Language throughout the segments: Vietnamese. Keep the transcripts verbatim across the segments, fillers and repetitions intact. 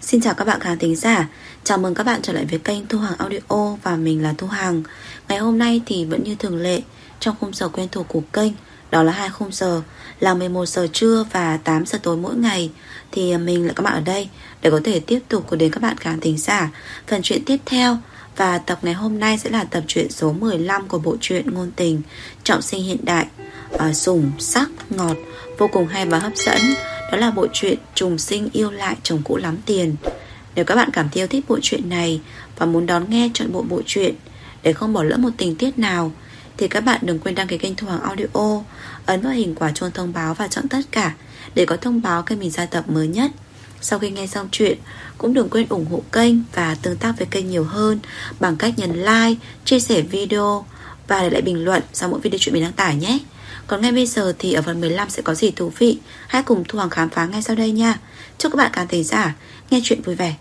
Xin chào các bạn khán thính giả. Chào mừng các bạn trở lại với kênh Thu Hằng Audio. Và mình là Thu Hằng. Ngày hôm nay thì vẫn như thường lệ, trong khung giờ quen thuộc của kênh, đó là hai khung giờ là mười một giờ trưa và tám giờ tối mỗi ngày, thì mình là các bạn ở đây để có thể tiếp tục cùng đến các bạn khán thính giả phần truyện tiếp theo. Và tập ngày hôm nay sẽ là tập truyện số mười lăm của bộ truyện ngôn tình trọng sinh hiện đại, à, sủng, sắc, ngọt, vô cùng hay và hấp dẫn. Đó là bộ truyện Trùng Sinh Yêu Lại Chồng Cũ Lắm Tiền. Nếu các bạn cảm thấy yêu thích bộ truyện này và muốn đón nghe trọn bộ bộ truyện để không bỏ lỡ một tình tiết nào, thì các bạn đừng quên đăng ký kênh Thu Hằng Audio, ấn vào hình quả chuông thông báo và chọn tất cả để có thông báo khi mình ra tập mới nhất. Sau khi nghe xong chuyện, cũng đừng quên ủng hộ kênh và tương tác với kênh nhiều hơn bằng cách nhấn like, chia sẻ video và để lại bình luận sau mỗi video chuyện mình đăng tải nhé. Còn ngay bây giờ thì ở phần mười lăm sẽ có gì thú vị, hãy cùng Thu Hằng khám phá ngay sau đây nha. Chúc các bạn khán thính giả nghe chuyện vui vẻ.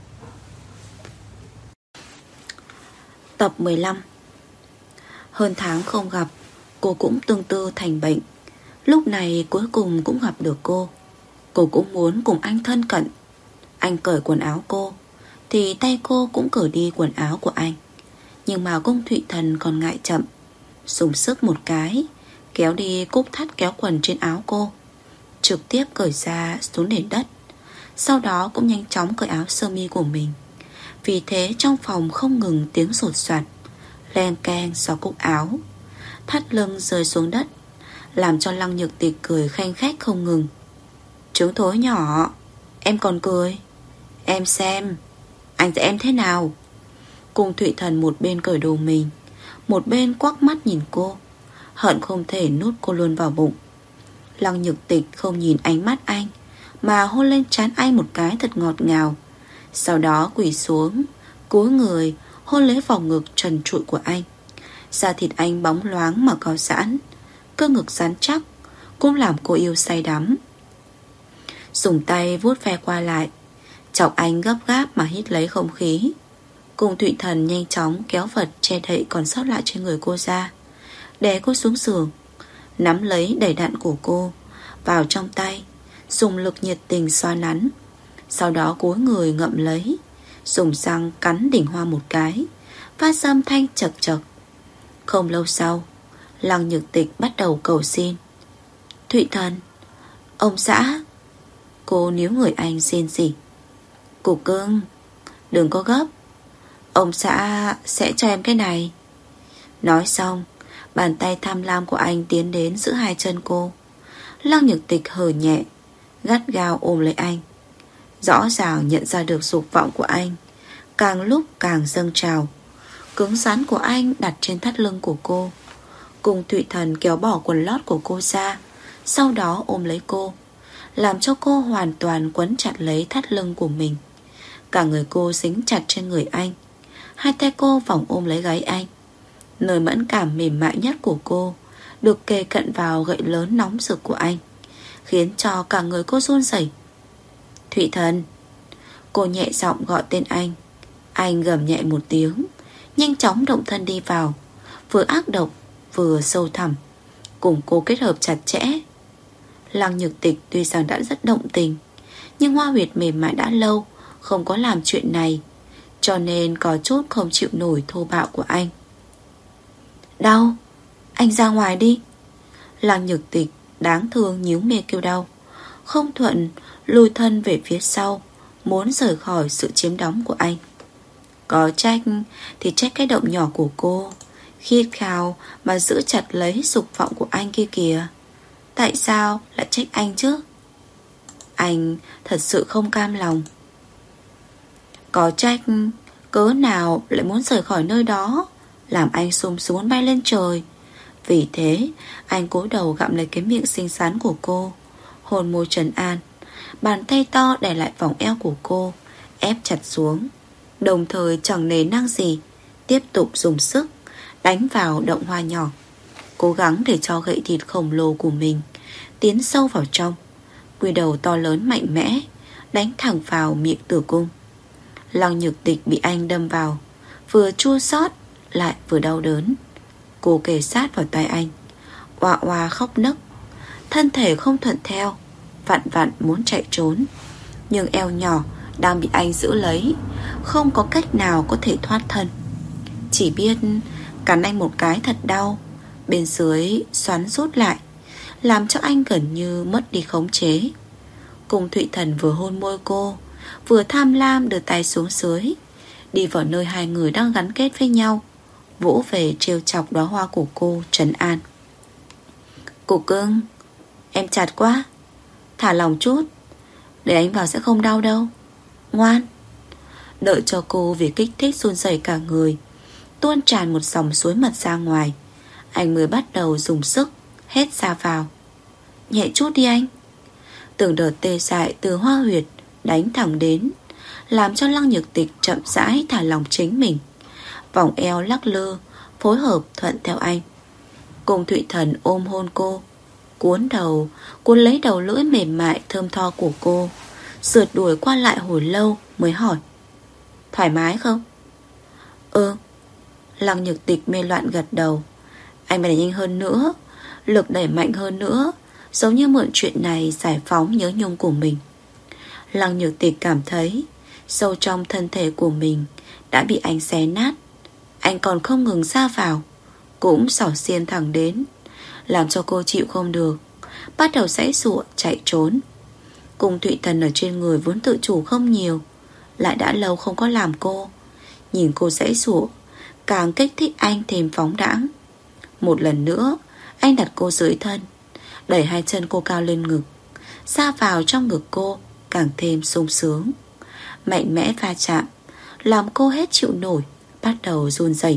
Tập mười lăm. Hơn tháng không gặp, cô cũng tương tư thành bệnh. Lúc này cuối cùng cũng gặp được cô. Cô cũng muốn cùng anh thân cận. Anh cởi quần áo cô thì tay cô cũng cởi đi quần áo của anh. Nhưng mà Cung Thụy Thần còn ngại chậm, dùng sức một cái kéo đi cúc thắt kéo quần trên áo cô, trực tiếp cởi ra xuống nền đất. Sau đó cũng nhanh chóng cởi áo sơ mi của mình. Vì thế trong phòng không ngừng tiếng sột soạt, len keng do cúc áo, thắt lưng rơi xuống đất, làm cho Lăng Nhược Tịch cười khanh khách không ngừng. Trứng thối nhỏ, em còn cười. Em xem anh sẽ em thế nào. Cung Thụy Thần một bên cởi đồ mình, một bên quắc mắt nhìn cô, hận không thể nuốt cô luôn vào bụng. Lăng Nhược Tịch không nhìn ánh mắt anh, mà hôn lên trán anh một cái thật ngọt ngào. Sau đó quỳ xuống, cúi người hôn lấy vòng ngực trần trụi của anh. Da thịt anh bóng loáng mà có giãn, cơ ngực rắn chắc, cũng làm cô yêu say đắm. Dùng tay vuốt ve qua lại, chọc anh gấp gáp mà hít lấy không khí. Cung Thụy Thần nhanh chóng kéo vật che đậy còn sót lại trên người cô ra, đè cô xuống giường, nắm lấy đầy đặn của cô vào trong tay, dùng lực nhiệt tình xoa nắn. Sau đó cúi người ngậm lấy, dùng răng cắn đỉnh hoa một cái, phát ra âm thanh chật chật. Không lâu sau, Lăng Nhược Tịch bắt đầu cầu xin. Thụy Thần, ông xã. Cô níu người anh rên rỉ. Cục cưng, đừng có gấp, ông xã sẽ cho em cái này. Nói xong, bàn tay tham lam của anh tiến đến giữ hai chân cô. Lăng Nhược Tịch hờ nhẹ, gắt gao ôm lấy anh. Rõ ràng nhận ra được dục vọng của anh càng lúc càng dâng trào. Cứng rắn của anh đặt trên thắt lưng của cô. Cung Thụy Thần kéo bỏ quần lót của cô ra, sau đó ôm lấy cô, làm cho cô hoàn toàn quấn chặt lấy thắt lưng của mình. Cả người cô dính chặt trên người anh, hai tay cô vòng ôm lấy gáy anh. Nơi mẫn cảm mềm mại nhất của cô được kề cận vào gậy lớn nóng rực của anh, khiến cho cả người cô run rẩy. Thụy Thần. Cô nhẹ giọng gọi tên anh. Anh gầm nhẹ một tiếng, nhanh chóng động thân đi vào, vừa ác độc vừa sâu thẳm, cùng cô kết hợp chặt chẽ. Lăng Nhược Tịch tuy rằng đã rất động tình, nhưng hoa huyệt mềm mại đã lâu không có làm chuyện này, cho nên có chút không chịu nổi thô bạo của anh. Đau, anh ra ngoài đi. Lăng Nhược Tịch đáng thương nhíu mày kêu đau, không thuận lùi thân về phía sau, muốn rời khỏi sự chiếm đóng của anh. Có trách thì trách cái động nhỏ của cô, khít khao mà giữ chặt lấy dục vọng của anh kia kìa. Tại sao lại trách anh chứ? Anh thật sự không cam lòng. Có trách cớ nào lại muốn rời khỏi nơi đó, làm anh sung sướng bay lên trời. Vì thế anh cúi đầu gặm lấy cái miệng xinh xắn của cô, hôn môi trấn an. Bàn tay to đè lại vòng eo của cô, ép chặt xuống, đồng thời chẳng nề năng gì, tiếp tục dùng sức đánh vào động hoa nhỏ, cố gắng để cho gậy thịt khổng lồ của mình tiến sâu vào trong. Quy đầu to lớn mạnh mẽ đánh thẳng vào miệng tử cung. Lăng Nhược Tịch bị anh đâm vào, vừa chua xót lại vừa đau đớn. Cô kề sát vào tai anh, oa oa khóc nấc, thân thể không thuận theo, vặn vặn muốn chạy trốn, nhưng eo nhỏ đang bị anh giữ lấy, không có cách nào có thể thoát thân. Chỉ biết cắn anh một cái thật đau, bên dưới xoắn rút lại, làm cho anh gần như mất đi khống chế. Cung Thụy Thần vừa hôn môi cô, vừa tham lam đưa tay xuống dưới, đi vào nơi hai người đang gắn kết với nhau, vỗ về trêu chọc đóa hoa của cô, trấn an. Cô cưng, em chặt quá, thả lòng chút, để anh vào sẽ không đau đâu. Ngoan. Đợi cho cô vì kích thích run rẩy cả người, tuôn tràn một dòng suối mật ra ngoài, anh mới bắt đầu dùng sức hết ra vào. Nhẹ chút đi anh. Từng đợt tê dại từ hoa huyệt đánh thẳng đến, làm cho Lăng Nhược Tịch chậm rãi thả lòng chính mình. Vòng eo lắc lư, phối hợp thuận theo anh. Cung Thụy Thần ôm hôn cô, cuốn đầu, cuốn lấy đầu lưỡi mềm mại thơm tho của cô, sượt đuổi qua lại hồi lâu mới hỏi: thoải mái không? Ừ. Lăng Nhược Tịch mê loạn gật đầu. Anh phải đẩy nhanh hơn nữa, lực đẩy mạnh hơn nữa, giống như mượn chuyện này giải phóng nhớ nhung của mình. Lăng Nhược Tịch cảm thấy sâu trong thân thể của mình đã bị anh xé nát. Anh còn không ngừng ra vào, cũng xỏ xiên thẳng đến, làm cho cô chịu không được, bắt đầu giãy giụa chạy trốn. Cung Thụy Thần ở trên người vốn tự chủ không nhiều, lại đã lâu không có làm cô. Nhìn cô giãy giụa, càng kích thích anh thêm phóng đãng. Một lần nữa, anh đặt cô dưới thân, đẩy hai chân cô cao lên ngực, xa vào trong ngực cô càng thêm sung sướng. Mạnh mẽ va chạm làm cô hết chịu nổi, bắt đầu run rẩy.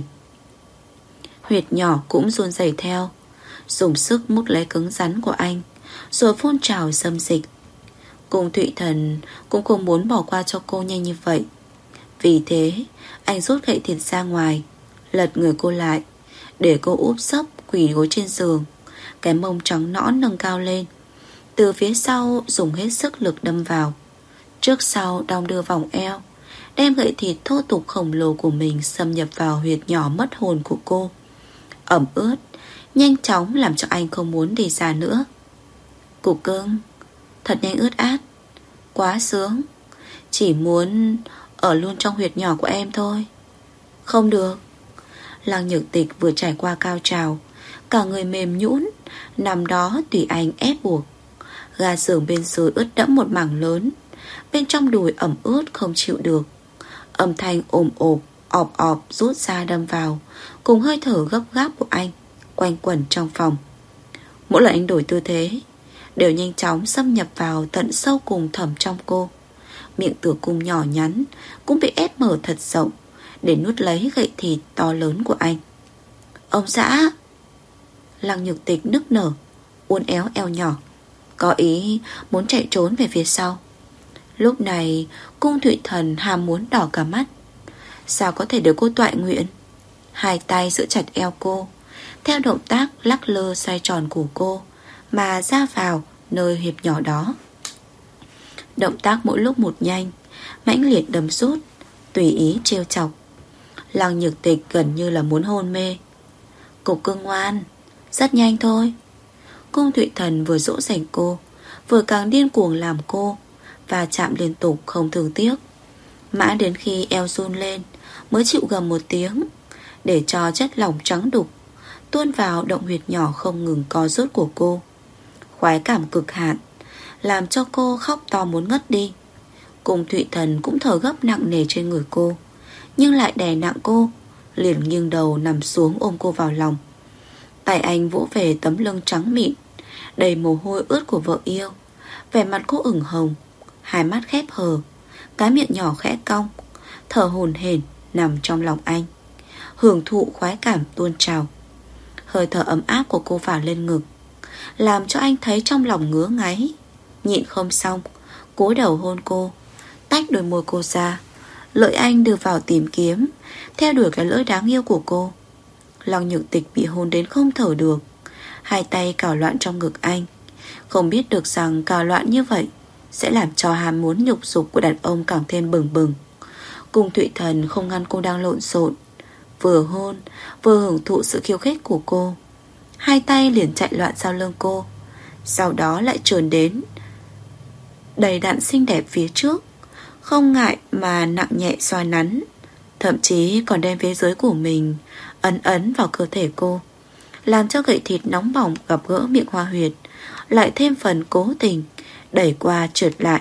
Huyệt nhỏ cũng run rẩy theo, dùng sức mút lấy cứng rắn của anh, rồi phun trào xâm dịch. Cung Thụy Thần cũng không muốn bỏ qua cho cô nhanh như vậy. Vì thế anh rút gậy thịt ra ngoài, lật người cô lại, để cô úp sấp quỳ gối trên giường, cái mông trắng nõn nâng cao lên. Từ phía sau dùng hết sức lực đâm vào, trước sau đong đưa vòng eo, đem gậy thịt thô tục khổng lồ của mình xâm nhập vào huyệt nhỏ mất hồn của cô. Ẩm ướt, nhanh chóng làm cho anh không muốn đi xa nữa. Cục cưng, thật nhanh ướt át, quá sướng, chỉ muốn ở luôn trong huyệt nhỏ của em thôi. Không được. Lăng Nhược Tịch vừa trải qua cao trào, cả người mềm nhũn, nằm đó tùy anh ép buộc. Ga giường bên dưới ướt đẫm một mảng lớn, bên trong đùi ẩm ướt không chịu được. Âm thanh ồm ồp, ọp ọp rút ra đâm vào, cùng hơi thở gấp gáp của anh quanh quẩn trong phòng. Mỗi lần anh đổi tư thế đều nhanh chóng xâm nhập vào tận sâu cùng thẳm trong cô. Miệng tử cung nhỏ nhắn cũng bị ép mở thật rộng để nuốt lấy gậy thịt to lớn của anh. Ông xã. Lăng Nhược Tịch nức nở, uốn éo eo nhỏ, có ý muốn chạy trốn về phía sau. Lúc này Cung Thụy Thần ham muốn đỏ cả mắt. Sao có thể để cô toại nguyện? Hai tay giữ chặt eo cô, theo động tác lắc lơ xoay tròn của cô mà ra vào nơi hiệp nhỏ đó. Động tác mỗi lúc một nhanh, mãnh liệt đấm rút, tùy ý trêu chọc. Lăng Nhược Tịch gần như là muốn hôn mê. Cục cưng ngoan, rất nhanh thôi. Cung Thụy Thần vừa dỗ dành cô, vừa càng điên cuồng làm cô và chạm liên tục không thương tiếc. Mãi đến khi eo run lên mới chịu gầm một tiếng, để cho chất lỏng trắng đục tuôn vào động huyệt nhỏ không ngừng co rút của cô. Khoái cảm cực hạn làm cho cô khóc to muốn ngất đi. Cung Thụy Thần cũng thở gấp nặng nề trên người cô, nhưng lại đè nặng cô, liền nghiêng đầu nằm xuống ôm cô vào lòng. Tay anh vỗ về tấm lưng trắng mịn đầy mồ hôi ướt của vợ yêu. Vẻ mặt cô ửng hồng, hai mắt khép hờ, cái miệng nhỏ khẽ cong, thở hổn hển nằm trong lòng anh, hưởng thụ khoái cảm tuôn trào. Hơi thở ấm áp của cô phả lên ngực, làm cho anh thấy trong lòng ngứa ngáy. Nhịn không xong, cúi đầu hôn cô, tách đôi môi cô ra, lợi anh đưa vào tìm kiếm, theo đuổi cái lưỡi đáng yêu của cô. Lăng Nhược Tịch bị hôn đến không thở được, hai tay cào loạn trong ngực anh. Không biết được rằng cào loạn như vậy sẽ làm cho ham muốn nhục dục của đàn ông càng thêm bừng bừng. Cung Thụy Thần không ngăn cô đang lộn xộn, vừa hôn vừa hưởng thụ sự khiêu khích của cô. Hai tay liền chạy loạn sau lưng cô, sau đó lại trườn đến đầy đặn xinh đẹp phía trước, không ngại mà nặng nhẹ xoa nắn, thậm chí còn đem phía dưới của mình ấn ấn vào cơ thể cô, làm cho gậy thịt nóng bỏng gặp gỡ miệng hoa huyệt lại thêm phần cố tình đẩy qua trượt lại.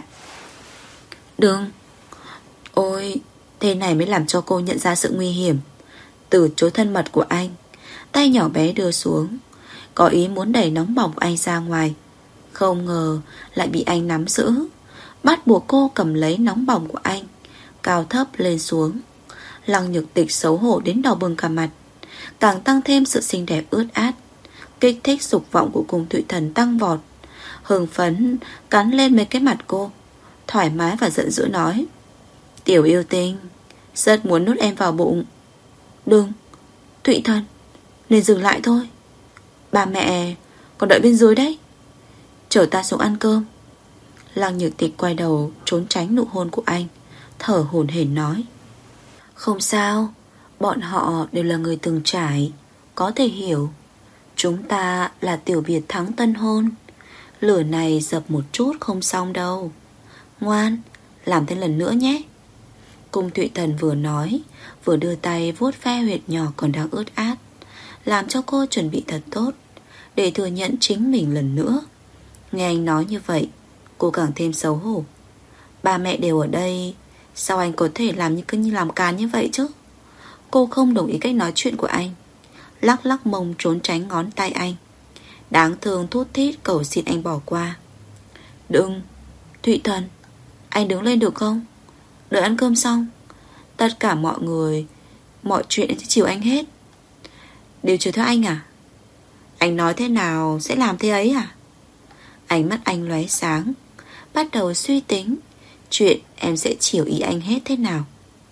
Đừng! Ôi, thế này mới làm cho cô nhận ra sự nguy hiểm. Từ chối thân mật của anh, tay nhỏ bé đưa xuống, có ý muốn đẩy nóng bỏng của anh ra ngoài. Không ngờ lại bị anh nắm giữ, bắt buộc cô cầm lấy nóng bỏng của anh, cao thấp lên xuống. Lăng Nhược Tịch xấu hổ đến đỏ bừng cả mặt, càng tăng thêm sự xinh đẹp ướt át, kích thích dục vọng của Cung Thụy Thần tăng vọt. Hưng phấn cắn lên mấy cái mặt cô, thoải mái và giận dữ nói: Tiểu yêu tinh, rất muốn nuốt em vào bụng. Đừng, Thụy Thần, nên dừng lại thôi. Ba mẹ còn đợi bên dưới đấy, chở ta xuống ăn cơm. Lăng Nhược Tịch quay đầu trốn tránh nụ hôn của anh, thở hổn hển nói: Không sao, bọn họ đều là người từng trải, có thể hiểu. Chúng ta là tiểu biệt thắng tân hôn, lửa này dập một chút không xong đâu. Ngoan, làm thêm lần nữa nhé. Cung Thụy Thần vừa nói, vừa đưa tay vuốt ve huyệt nhỏ còn đang ướt át, làm cho cô chuẩn bị thật tốt để thừa nhận chính mình lần nữa. Nghe anh nói như vậy, cô càng thêm xấu hổ. Ba mẹ đều ở đây, sao anh có thể làm như cứ như làm càn như vậy chứ? Cô không đồng ý cách nói chuyện của anh, lắc lắc mông trốn tránh ngón tay anh, đáng thương thút thít cầu xin anh bỏ qua. Đừng, Thụy Thần, anh đứng lên được không? Đợi ăn cơm xong, tất cả mọi người, mọi chuyện sẽ chiều anh hết. Đều chiều theo anh à? Anh nói thế nào sẽ làm thế ấy à? Ánh mắt anh lóe sáng, bắt đầu suy tính chuyện em sẽ chiều ý anh hết thế nào.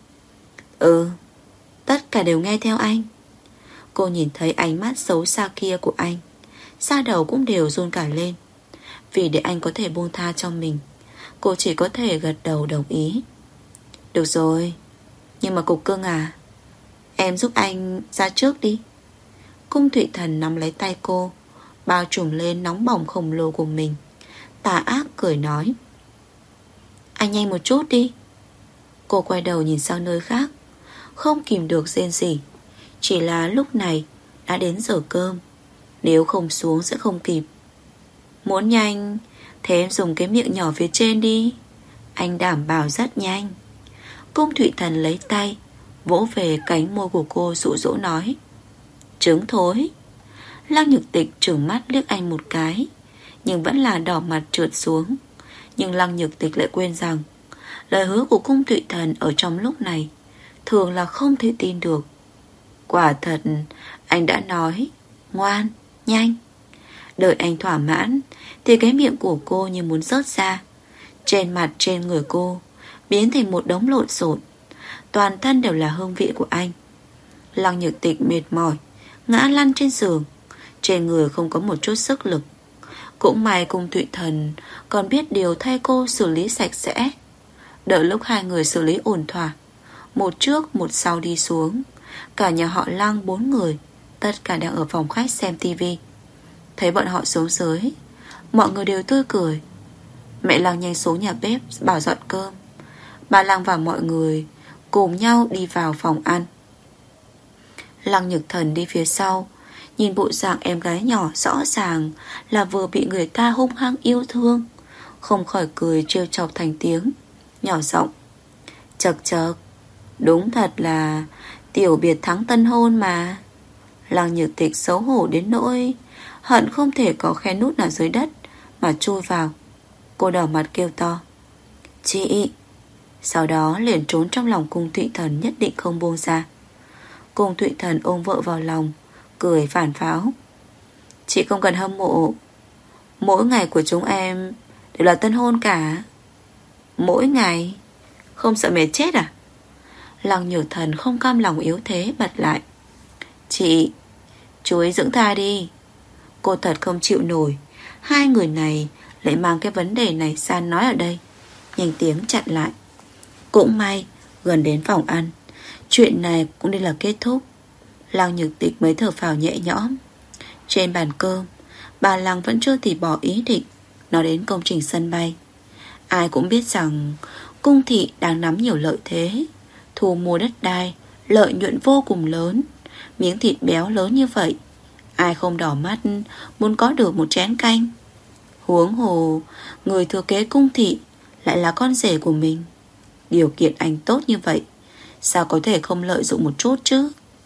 Ừ, tất cả đều nghe theo anh. Cô nhìn thấy ánh mắt xấu xa kia của anh, da đầu cũng đều run cả lên. Vì để anh có thể buông tha cho mình, cô chỉ có thể gật đầu đồng ý. Được rồi, nhưng mà Cục Cưng à, em giúp anh ra trước đi. Cung Thụy Thần nắm lấy tay cô, bao trùm lên nóng bỏng khổng lồ của mình, tà ác cười nói: Anh nhanh một chút đi. Cô quay đầu nhìn sang nơi khác, không kìm được rên rỉ. Chỉ là lúc này đã đến giờ cơm, nếu không xuống sẽ không kịp. Muốn nhanh, thế em dùng cái miệng nhỏ phía trên đi, anh đảm bảo rất nhanh. Cung Thụy Thần lấy tay vỗ về cánh môi của cô dụ dỗ nói: Trứng thối. Lăng Nhược Tịch trừng mắt liếc anh một cái, nhưng vẫn là đỏ mặt trượt xuống. Nhưng Lăng Nhược Tịch lại quên rằng lời hứa của Cung Thụy Thần ở trong lúc này thường là không thể tin được. Quả thật, anh đã nói ngoan, nhanh. Đợi anh thỏa mãn thì cái miệng của cô như muốn rớt ra. Trên mặt trên người cô biến thành một đống lộn xộn, toàn thân đều là hương vị của anh. Lăng Nhược Tịch mệt mỏi ngã lăn trên giường, trên người không có một chút sức lực. Cũng may Cung Thụy Thần còn biết điều thay cô xử lý sạch sẽ. Đợi lúc hai người xử lý ổn thỏa, một trước một sau đi xuống, cả nhà họ Lăng bốn người tất cả đang ở phòng khách xem tivi. Thấy bọn họ xuống dưới, mọi người đều tươi cười. Mẹ Lăng nhanh xuống nhà bếp bảo dọn cơm. Bà Lăng và mọi người cùng nhau đi vào phòng ăn. Lăng Nhược Thần đi phía sau, nhìn bộ dạng em gái nhỏ rõ ràng là vừa bị người ta hung hăng yêu thương, không khỏi cười trêu chọc thành tiếng, nhỏ giọng: Chật chật, đúng thật là tiểu biệt thắng tân hôn mà. Lăng Nhược Tịch xấu hổ đến nỗi hận không thể có khe nút nào dưới đất mà chui vào. Cô đỏ mặt kêu to: Chị! Sau đó liền trốn trong lòng Cung Thụy Thần nhất định không buông ra. Cung Thụy Thần ôm vợ vào lòng, cười phản pháo: Chị không cần hâm mộ, mỗi ngày của chúng em đều là tân hôn cả. Mỗi ngày? Không sợ mệt chết à? Lăng Nhược Thần không cam lòng yếu thế bật lại: Chị, chú ấy dưỡng thai đi. Cô thật không chịu nổi hai người này lại mang cái vấn đề này ra nói ở đây, nhanh tiếng chặn lại. Cũng may gần đến phòng ăn, chuyện này cũng nên là kết thúc. Lăng Nhược Tịch mới thở phào nhẹ nhõm. Trên bàn cơm, bà Lăng vẫn chưa từ bỏ ý định nói đến công trình sân bay. Ai cũng biết rằng Cung thị đang nắm nhiều lợi thế, thu mua đất đai, lợi nhuận vô cùng lớn. Miếng thịt béo lớn như vậy, ai không đỏ mắt muốn có được một chén canh. Huống hồ, người thừa kế cung thị lại là con rể của mình. Điều kiện anh tốt như vậy, sao có thể không lợi dụng một chút chứ?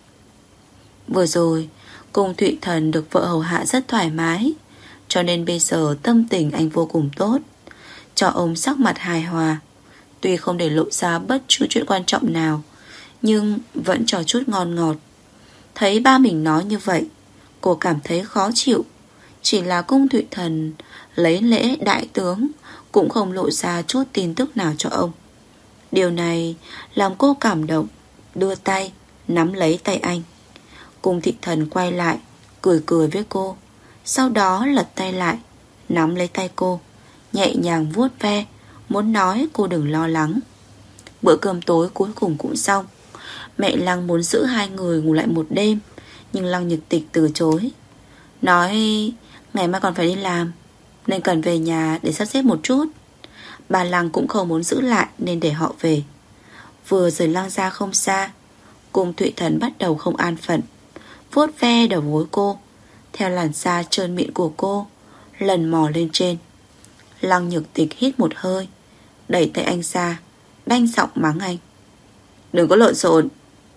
Vừa rồi Cung Thụy Thần được vợ hầu hạ rất thoải mái, cho nên bây giờ tâm tình anh vô cùng tốt, cho ông sắc mặt hài hòa. Tuy không để lộ ra bất cứ chuyện quan trọng nào, nhưng vẫn cho chút ngon ngọt. Thấy ba mình nói như vậy, cô cảm thấy khó chịu. Chỉ là Cung Thụy Thần lấy lễ đại tướng, cũng không lộ ra chút tin tức nào cho ông. Điều này làm cô cảm động, đưa tay nắm lấy tay anh. Cung Thị Thần quay lại, cười cười với cô, sau đó lật tay lại, nắm lấy tay cô, nhẹ nhàng vuốt ve, muốn nói cô đừng lo lắng. Bữa cơm tối cuối cùng cũng xong. Mẹ Lăng muốn giữ hai người ngủ lại một đêm, nhưng Lăng Nhược Tịch từ chối, nói ngày mai còn phải đi làm, nên cần về nhà để sắp xếp một chút. Bà Lăng cũng không muốn giữ lại nên để họ về. Vừa rời Lăng ra không xa, Cung Thụy Thần bắt đầu không an phận, vuốt ve đầu gối cô, theo làn da trơn mịn của cô, lần mò lên trên. Lăng Nhược Tịch hít một hơi, đẩy tay anh ra, đanh giọng mắng anh: đừng có lộn xộn,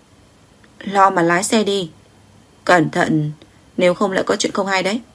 lo mà lái xe đi, cẩn thận, nếu không lại có chuyện không hay đấy.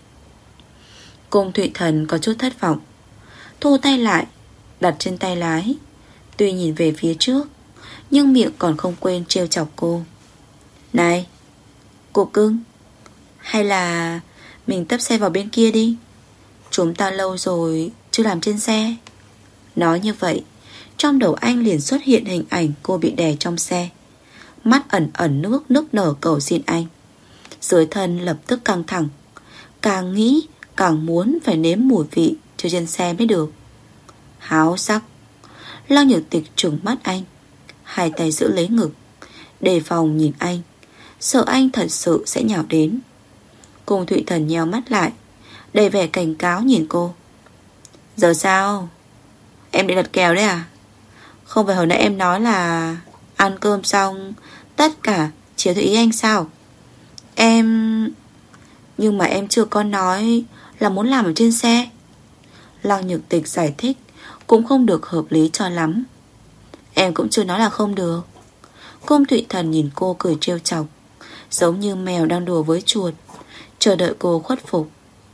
Cung Thụy Thần có chút thất vọng, thu tay lại, đặt trên tay lái. Tuy nhìn về phía trước, nhưng miệng còn không quên trêu chọc cô: này, cô cưng, hay là mình tấp xe vào bên kia đi, chúng ta lâu rồi chưa làm trên xe. Nói như vậy, trong đầu anh liền xuất hiện hình ảnh cô bị đè trong xe, mắt ẩn ẩn nước nức nở cầu xin anh. Dưới thân lập tức căng thẳng, càng nghĩ càng muốn phải nếm mùi vị cho trên xe mới được. Háo sắc. Lăng Nhược Tịch trừng mắt anh, hai tay giữ lấy ngực, đề phòng nhìn anh, sợ anh thật sự sẽ nhào đến. Cung Thụy Thần nheo mắt lại, đầy vẻ cảnh cáo nhìn cô: giờ sao? Em định đặt kèo đấy à? Không phải hồi nãy em nói là ăn cơm xong tất cả chiều theo ý anh sao? Em... Nhưng mà em chưa có nói là muốn làm ở trên xe. Lăng Nhược Tịch giải thích cũng không được hợp lý cho lắm. Em cũng chưa nói là không được. Cung Thụy Thần nhìn cô cười trêu chọc, giống như mèo đang đùa với chuột, chờ đợi cô khuất phục.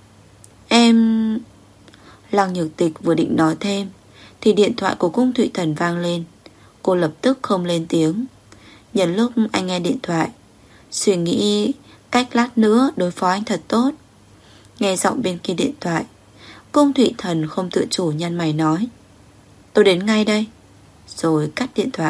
Em... Lăng Nhược Tịch vừa định nói thêm thì điện thoại của Cung Thụy Thần vang lên. Cô lập tức không lên tiếng. Nhân lúc anh nghe điện thoại, suy nghĩ cách lát nữa đối phó anh thật tốt. Nghe giọng bên kia điện thoại, Cung Thụy Thần không tự chủ nhăn mày nói: tôi đến ngay đây. Rồi cắt điện thoại.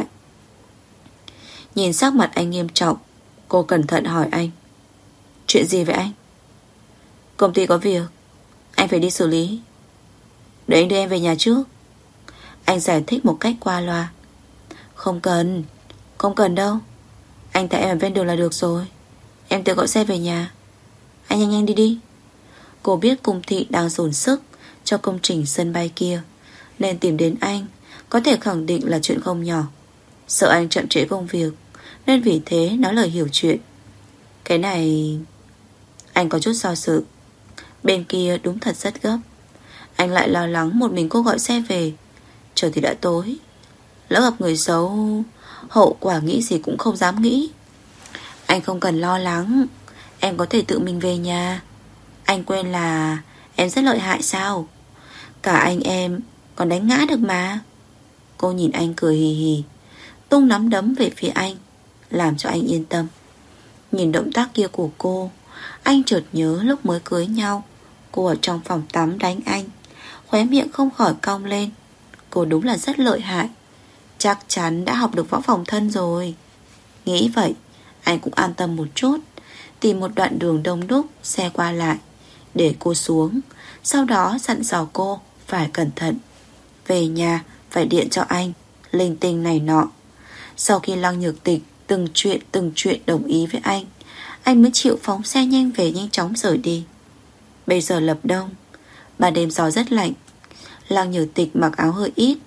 Nhìn sắc mặt anh nghiêm trọng, cô cẩn thận hỏi anh: chuyện gì vậy anh? Công ty có việc, anh phải đi xử lý. Để anh đưa em về nhà trước. Anh giải thích một cách qua loa. Không cần, không cần đâu, anh tại em ở ven đường là được rồi. Em tự gọi xe về nhà. Anh nhanh nhanh đi đi. Cô biết Cung thị đang dồn sức cho công trình sân bay kia, nên tìm đến anh có thể khẳng định là chuyện không nhỏ. Sợ anh chậm trễ công việc, nên vì thế nói lời hiểu chuyện. Cái này... Anh có chút do dự. Bên kia đúng thật rất gấp. Anh lại lo lắng một mình cô gọi xe về, trời thì đã tối, lỡ gặp người xấu, hậu quả nghĩ gì cũng không dám nghĩ. Anh không cần lo lắng, em có thể tự mình về nhà. Anh quên là em rất lợi hại sao? Cả anh em còn đánh ngã được mà. Cô nhìn anh cười hì hì, tung nắm đấm về phía anh, làm cho anh yên tâm. Nhìn động tác kia của cô, anh chợt nhớ lúc mới cưới nhau, cô ở trong phòng tắm đánh anh, khóe miệng không khỏi cong lên. Cô đúng là rất lợi hại, chắc chắn đã học được võ phòng thân rồi. Nghĩ vậy, anh cũng an tâm một chút, tìm một đoạn đường đông đúc, xe qua lại, để cô xuống. Sau đó dặn dò cô phải cẩn thận, về nhà phải điện cho anh, linh tinh này nọ. Sau khi Lăng Nhược Tịch từng chuyện từng chuyện đồng ý với anh, anh mới chịu phóng xe nhanh về, nhanh chóng rời đi. Bây giờ lập đông, ban đêm gió rất lạnh. Lăng Nhược Tịch mặc áo hơi ít,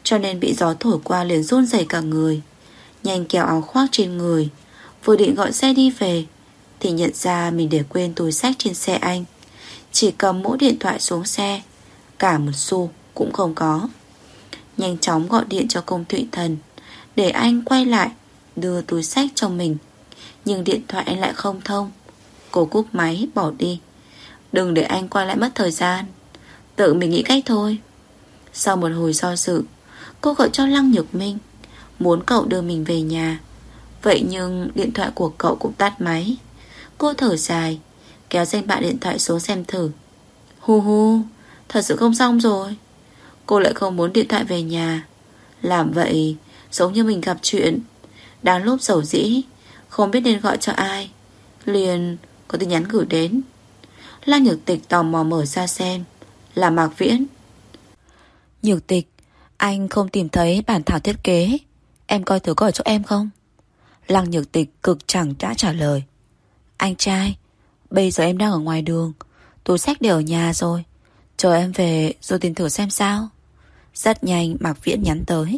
cho nên bị gió thổi qua liền run rẩy cả người. Nhanh kéo áo khoác trên người, vừa định gọi xe đi về thì nhận ra mình để quên túi xách trên xe anh. Chỉ cầm mỗi điện thoại xuống xe, cả một xu cũng không có. Nhanh chóng gọi điện cho công Thụy Thần để anh quay lại đưa túi xách cho mình. Nhưng điện thoại anh lại không thông. Cô cúp máy bỏ đi. Đừng để anh quay lại mất thời gian, tự mình nghĩ cách thôi. Sau một hồi do dự, cô gọi cho Lăng Nhược Minh, muốn cậu đưa mình về nhà. Vậy nhưng điện thoại của cậu cũng tắt máy. Cô thở dài, kéo danh bạ điện thoại xuống xem thử. Hu hu, thật sự không xong rồi. Cô lại không muốn điện thoại về nhà. Làm vậy giống như mình gặp chuyện. Đang lúc dầu dĩ, không biết nên gọi cho ai, liền có tin nhắn gửi đến. Lăng Nhược Tịch tò mò mở ra xem, là Mạc Viễn. Nhược Tịch, anh không tìm thấy bản thảo thiết kế, em coi thử gọi cho em không? Lăng Nhược Tịch cực chẳng đã trả lời. Anh trai, bây giờ em đang ở ngoài đường, túi xách để ở nhà rồi, chờ em về rồi tìm thử xem sao. Rất nhanh Mạc Viễn nhắn tới.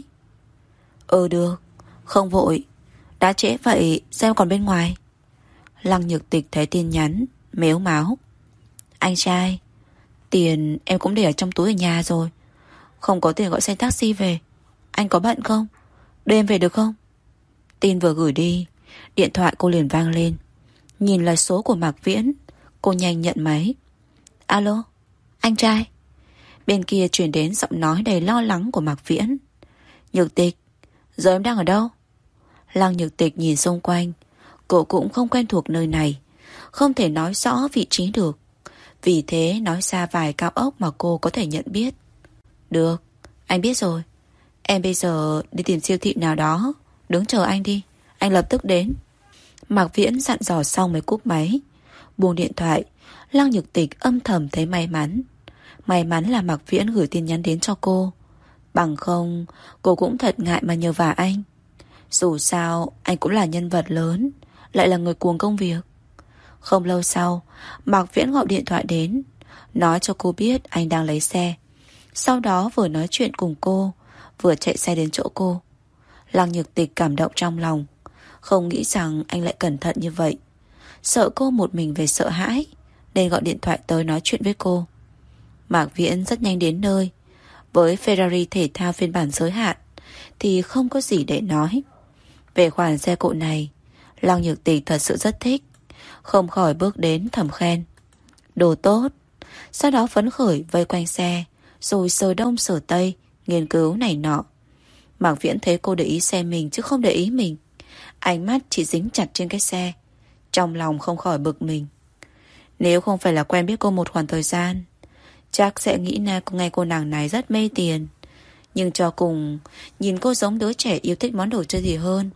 Ừ được, không vội, đã trễ vậy xem còn bên ngoài. Lăng Nhược Tịch thấy tin nhắn, mếu máo. Anh trai, tiền em cũng để ở trong túi ở nhà rồi, không có tiền gọi xe taxi về. Anh có bận không? Đưa em về được không? Tin vừa gửi đi, điện thoại cô liền vang lên. Nhìn là số của Mạc Viễn, cô nhanh nhận máy. Alo, anh trai. Bên kia chuyển đến giọng nói đầy lo lắng của Mạc Viễn. Nhược Tịch, giờ em đang ở đâu? Lăng Nhược Tịch nhìn xung quanh. Cô cũng không quen thuộc nơi này, không thể nói rõ vị trí được. Vì thế nói ra vài cao ốc mà cô có thể nhận biết. Được, anh biết rồi. Em bây giờ đi tìm siêu thị nào đó, đứng chờ anh đi, anh lập tức đến. Mạc Viễn dặn dò xong mới cúp máy. Buông điện thoại, Lăng Nhược Tịch âm thầm thấy may mắn. May mắn là Mạc Viễn gửi tin nhắn đến cho cô. Bằng không, cô cũng thật ngại mà nhờ vả anh. Dù sao, anh cũng là nhân vật lớn, lại là người cuồng công việc. Không lâu sau, Mạc Viễn gọi điện thoại đến, nói cho cô biết anh đang lấy xe. Sau đó vừa nói chuyện cùng cô, vừa chạy xe đến chỗ cô. Lăng Nhược Tịch cảm động trong lòng, không nghĩ rằng anh lại cẩn thận như vậy. Sợ cô một mình về sợ hãi, nên gọi điện thoại tới nói chuyện với cô. Mạc Viễn rất nhanh đến nơi. Với Ferrari thể thao phiên bản giới hạn thì không có gì để nói. Về khoản xe cộ này, Lăng Nhược Tịch thật sự rất thích, không khỏi bước đến thầm khen. Đồ tốt. Sau đó phấn khởi vây quanh xe, rồi sờ đông sờ tây, nghiên cứu này nọ. Mạc Viễn thấy cô để ý xe mình chứ không để ý mình. Ánh mắt chỉ dính chặt trên cái xe. Trong lòng không khỏi bực mình. Nếu không phải là quen biết cô một khoảng thời gian, chắc sẽ nghĩ là ngày cô nàng này rất mê tiền. Nhưng cho cùng, nhìn cô giống đứa trẻ yêu thích món đồ chơi gì hơn.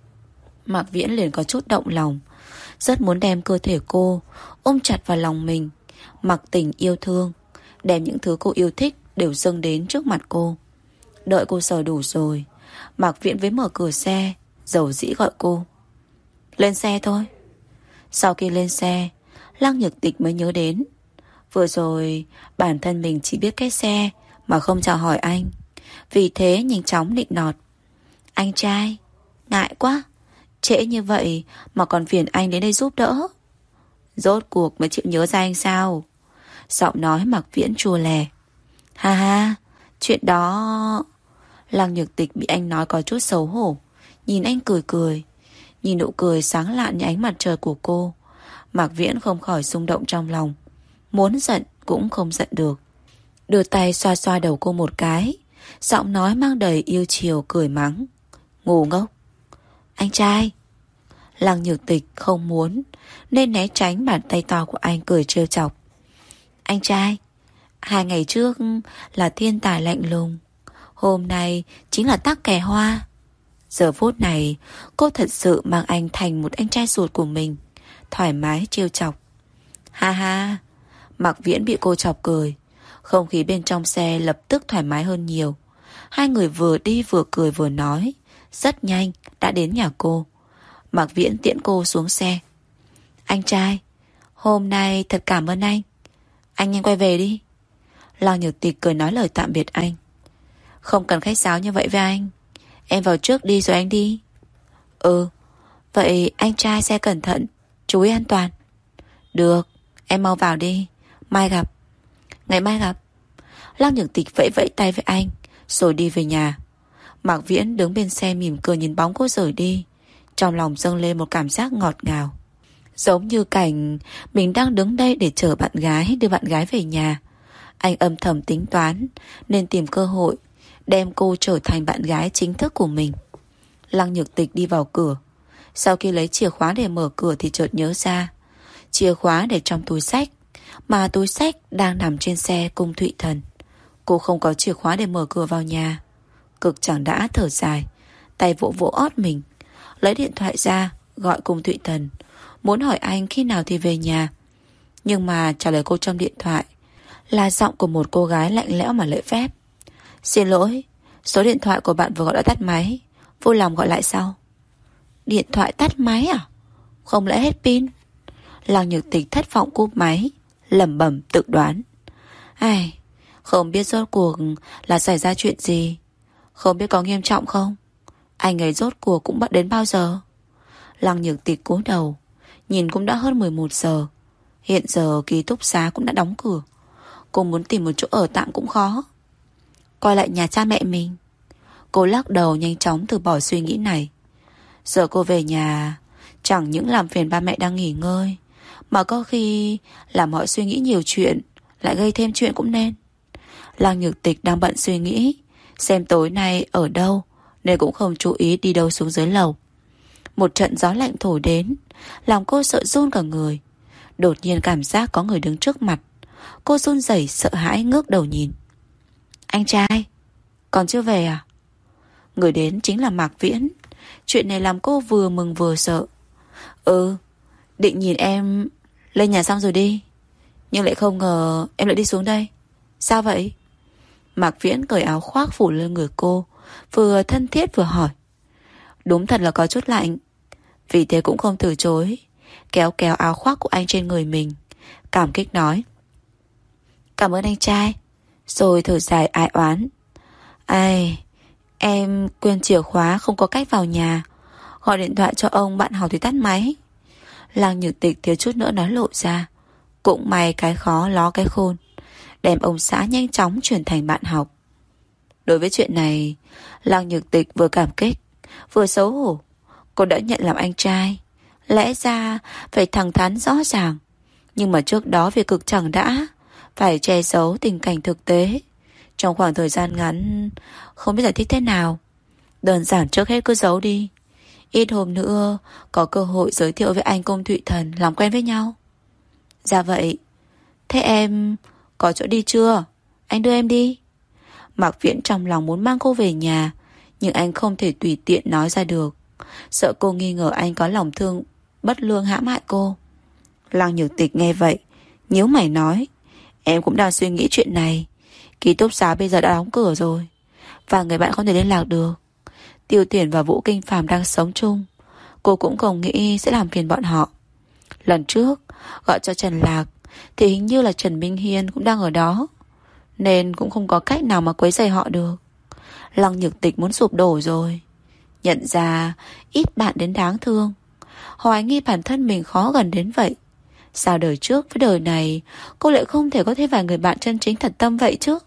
Mạc Viễn liền có chút động lòng, rất muốn đem cơ thể cô ôm chặt vào lòng mình, mặc tình yêu thương, đem những thứ cô yêu thích đều dâng đến trước mặt cô. Đợi cô sờ đủ rồi, Mạc Viễn với mở cửa xe, dầu dĩ gọi cô. Lên xe thôi. Sau khi lên xe, Lăng Nhược Tịch mới nhớ đến vừa rồi bản thân mình chỉ biết cái xe mà không chào hỏi anh. Vì thế nhanh chóng định nọt. Anh trai, ngại quá, trễ như vậy mà còn phiền anh đến đây giúp đỡ. Rốt cuộc mới chịu nhớ ra anh sao? Giọng nói Mạc Viễn chua lè. Ha ha, chuyện đó... Lăng Nhược Tịch bị anh nói có chút xấu hổ, nhìn anh cười cười. Nhìn nụ cười sáng lạn như ánh mặt trời của cô, Mạc Viễn không khỏi xung động trong lòng. Muốn giận cũng không giận được. Đưa tay xoa xoa đầu cô một cái, giọng nói mang đầy yêu chiều cười mắng. Ngu ngốc. Anh trai. Lăng Nhược Tịch không muốn nên né tránh bàn tay to của anh, cười trêu chọc. Anh trai, hai ngày trước là thiên tài lạnh lùng, hôm nay chính là tắc kè hoa. Giờ phút này cô thật sự mang anh thành một anh trai ruột của mình, thoải mái trêu chọc. Ha ha. Mạc Viễn bị cô chọc cười. Không khí bên trong xe lập tức thoải mái hơn nhiều. Hai người vừa đi vừa cười vừa nói. Rất nhanh đã đến nhà cô. Mạc Viễn tiễn cô xuống xe. Anh trai, hôm nay thật cảm ơn anh. Anh nhanh quay về đi. Lăng Nhược Tịch cười nói lời tạm biệt anh. Không cần khách sáo như vậy với anh. Em vào trước đi rồi anh đi. Ừ. Vậy anh trai xe cẩn thận, chú ý an toàn. Được, em mau vào đi. Mai gặp. Ngày mai gặp. Lăng Nhược Tịch vẫy vẫy tay với anh rồi đi về nhà. Mạc Viễn đứng bên xe mỉm cười nhìn bóng cô rời đi. Trong lòng dâng lên một cảm giác ngọt ngào, giống như cảnh mình đang đứng đây để chờ bạn gái đưa bạn gái về nhà. Anh âm thầm tính toán nên tìm cơ hội đem cô trở thành bạn gái chính thức của mình. Lăng Nhược Tịch đi vào cửa. Sau khi lấy chìa khóa để mở cửa thì chợt nhớ ra chìa khóa để trong túi xách, mà túi xách đang nằm trên xe Cung Thụy Thần. Cô không có chìa khóa để mở cửa vào nhà. Cực chẳng đã thở dài, tay vỗ vỗ ót mình, lấy điện thoại ra gọi Cung Thụy Thần, muốn hỏi anh khi nào thì về nhà. Nhưng mà trả lời cô trong điện thoại là giọng của một cô gái lạnh lẽo mà lễ phép. Xin lỗi, số điện thoại của bạn vừa gọi đã tắt máy, vui lòng gọi lại sau. Điện thoại tắt máy à? Không lẽ hết pin? Lăng Nhược Tịch thất vọng cúp máy, lẩm bẩm tự đoán. Ai, không biết rốt cuộc là xảy ra chuyện gì, không biết có nghiêm trọng không. Anh ấy rốt cuộc cũng bắt đến bao giờ? Lăng Nhược Tịch cúi đầu, nhìn cũng đã hơn mười một giờ. Hiện giờ ký túc xá cũng đã đóng cửa. Cô muốn tìm một chỗ ở tạm cũng khó. Quay lại nhà cha mẹ mình. Cô lắc đầu nhanh chóng từ bỏ suy nghĩ này. Giờ cô về nhà chẳng những làm phiền ba mẹ đang nghỉ ngơi, mà có khi làm họ suy nghĩ nhiều chuyện, lại gây thêm chuyện cũng nên. Lăng Nhược Tịch đang bận suy nghĩ xem tối nay ở đâu, nên cũng không chú ý đi đâu xuống dưới lầu. Một trận gió lạnh thổi đến, làm cô sợ run cả người. Đột nhiên cảm giác có người đứng trước mặt. Cô run rẩy sợ hãi ngước đầu nhìn. Anh trai, còn chưa về à? Người đến chính là Mạc Viễn. Chuyện này làm cô vừa mừng vừa sợ. Ừ, định nhìn em lên nhà xong rồi đi, nhưng lại không ngờ em lại đi xuống đây. Sao vậy? Mạc Viễn cởi áo khoác phủ lên người cô, vừa thân thiết vừa hỏi. Đúng thật là có chút lạnh, vì thế cũng không từ chối, kéo kéo áo khoác của anh trên người mình, cảm kích nói. Cảm ơn anh trai. Rồi thở dài ai oán. Ai, em quên chìa khóa không có cách vào nhà, gọi điện thoại cho ông bạn học thì tắt máy. Lăng Nhược Tịch thiếu chút nữa nói lộ ra. Cũng may cái khó ló cái khôn, đem ông xã nhanh chóng chuyển thành bạn học. Đối với chuyện này, Lăng Nhược Tịch vừa cảm kích vừa xấu hổ. Cô đã nhận làm anh trai, lẽ ra phải thẳng thắn rõ ràng, nhưng mà trước đó vì cực chẳng đã phải che giấu tình cảnh thực tế. Trong khoảng thời gian ngắn không biết giải thích thế nào, đơn giản trước hết cứ giấu đi. Ít hôm nữa có cơ hội giới thiệu với anh Cung Thụy Thần làm quen với nhau. Dạ vậy. Thế em có chỗ đi chưa? Anh đưa em đi. Mạc Viễn trong lòng muốn mang cô về nhà, nhưng anh không thể tùy tiện nói ra được, sợ cô nghi ngờ anh có lòng thương bất lương hãm hại cô. Lăng Nhược Tịch nghe vậy nhíu mày nói. Em cũng đang suy nghĩ chuyện này. Ký túc xá bây giờ đã đóng cửa rồi, và người bạn không thể liên lạc được. Tiêu Tuyển và Vũ Kinh Phàm đang sống chung, cô cũng không nghĩ sẽ làm phiền bọn họ. Lần trước gọi cho Trần Lạc thì hình như là Trần Minh Hiên cũng đang ở đó, nên cũng không có cách nào mà quấy rầy họ được. Lăng Nhược Tịch muốn sụp đổ rồi. Nhận ra ít bạn đến đáng thương, hoài nghi bản thân mình khó gần đến vậy. Sao đời trước với đời này cô lại không thể có thêm vài người bạn chân chính thật tâm vậy chứ?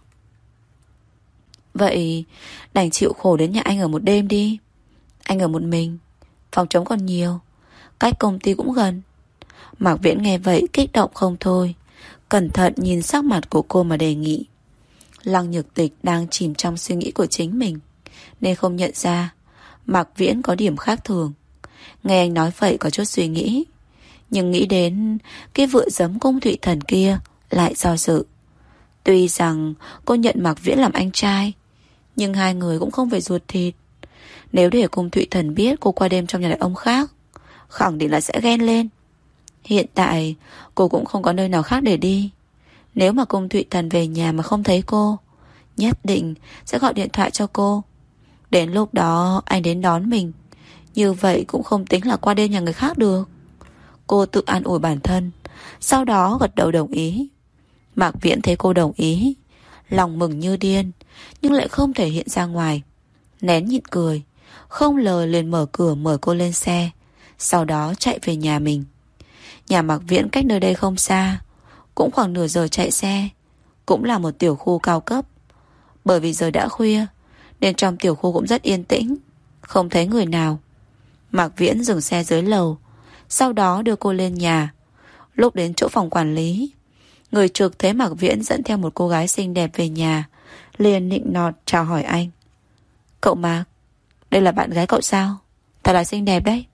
Vậy đành chịu khổ đến nhà anh ở một đêm đi. Anh ở một mình, phòng trống còn nhiều, cách công ty cũng gần. Mạc Viễn nghe vậy kích động không thôi, cẩn thận nhìn sắc mặt của cô mà đề nghị. Lăng Nhược Tịch đang chìm trong suy nghĩ của chính mình, nên không nhận ra Mạc Viễn có điểm khác thường. Nghe anh nói vậy có chút suy nghĩ, nhưng nghĩ đến cái vựa giấm Cung Thụy Thần kia lại do dự. Tuy rằng cô nhận Mạc Viễn làm anh trai, nhưng hai người cũng không phải ruột thịt. Nếu để Cung Thụy Thần biết cô qua đêm trong nhà đàn ông khác, khẳng định là sẽ ghen lên. Hiện tại cô cũng không có nơi nào khác để đi. Nếu mà Cung Thụy Thần về nhà mà không thấy cô, nhất định sẽ gọi điện thoại cho cô. Đến lúc đó anh đến đón mình, như vậy cũng không tính là qua đêm nhà người khác được. Cô tự an ủi bản thân, sau đó gật đầu đồng ý. Mạc Viễn thấy cô đồng ý, lòng mừng như điên, nhưng lại không thể hiện ra ngoài. Nén nhịn cười, không lời liền mở cửa mời cô lên xe, sau đó chạy về nhà mình. Nhà Mạc Viễn cách nơi đây không xa, cũng khoảng nửa giờ chạy xe, cũng là một tiểu khu cao cấp. Bởi vì giờ đã khuya nên trong tiểu khu cũng rất yên tĩnh, không thấy người nào. Mạc Viễn dừng xe dưới lầu, sau đó đưa cô lên nhà. Lúc đến chỗ phòng quản lý, người trực thấy Mạc Viễn dẫn theo một cô gái xinh đẹp về nhà, liền nịnh nọt chào hỏi anh. Cậu Mạc, đây là bạn gái cậu sao? Thật là xinh đẹp đấy.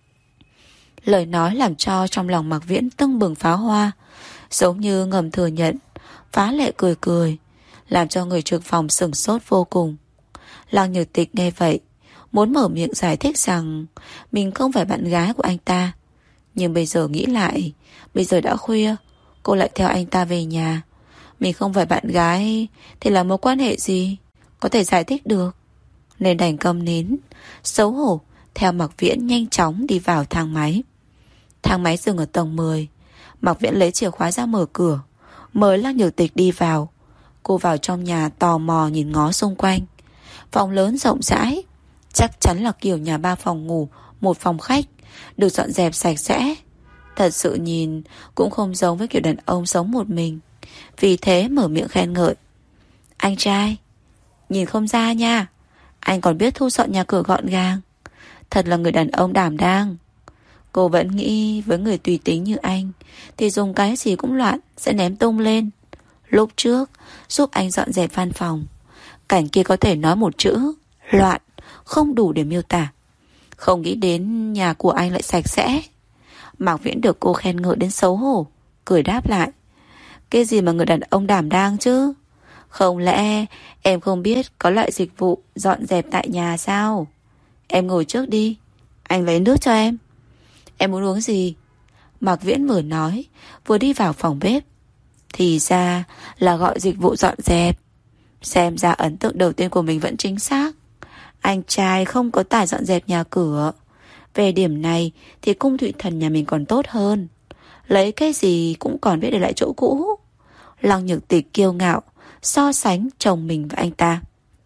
Lời nói làm cho trong lòng Mạc Viễn tưng bừng pháo hoa, giống như ngầm thừa nhận, phá lệ cười cười, làm cho người trực phòng sửng sốt vô cùng. Lăng Nhược Tịch nghe vậy, muốn mở miệng giải thích rằng mình không phải bạn gái của anh ta. Nhưng bây giờ nghĩ lại, bây giờ đã khuya, cô lại theo anh ta về nhà. Mình không phải bạn gái thì là mối quan hệ gì có thể giải thích được, nên đành câm nín, xấu hổ theo Mạc Viễn nhanh chóng đi vào thang máy. Thang máy dừng ở tầng mười. Mạc Viễn lấy chìa khóa ra mở cửa, mời Lăng Nhược Tịch đi vào. Cô vào trong nhà tò mò nhìn ngó xung quanh. Phòng lớn rộng rãi, chắc chắn là kiểu nhà ba phòng ngủ, một phòng khách, được dọn dẹp sạch sẽ. Thật sự nhìn cũng không giống với kiểu đàn ông sống một mình, vì thế mở miệng khen ngợi. Anh trai, nhìn không ra nha, anh còn biết thu dọn nhà cửa gọn gàng. Thật là người đàn ông đảm đang. Cô vẫn nghĩ với người tùy tính như anh thì dùng cái gì cũng loạn, sẽ ném tung lên. Lúc trước giúp anh dọn dẹp văn phòng, cảnh kia có thể nói một chữ loạn không đủ để miêu tả. Không nghĩ đến nhà của anh lại sạch sẽ. Mạc Viễn được cô khen ngợi đến xấu hổ, cười đáp lại. Cái gì mà người đàn ông đảm đang chứ? Không lẽ em không biết có loại dịch vụ dọn dẹp tại nhà sao? Em ngồi trước đi, anh lấy nước cho em. Em muốn uống gì? Mạc Viễn vừa nói vừa đi vào phòng bếp. Thì ra là gọi dịch vụ dọn dẹp. Xem ra ấn tượng đầu tiên của mình vẫn chính xác. Anh trai không có tài dọn dẹp nhà cửa. Về điểm này thì cung Thụy Thần nhà mình còn tốt hơn. Lấy cái gì cũng còn biết để lại chỗ cũ. Lăng Nhược Tịch kiêu ngạo so sánh chồng mình và anh ta.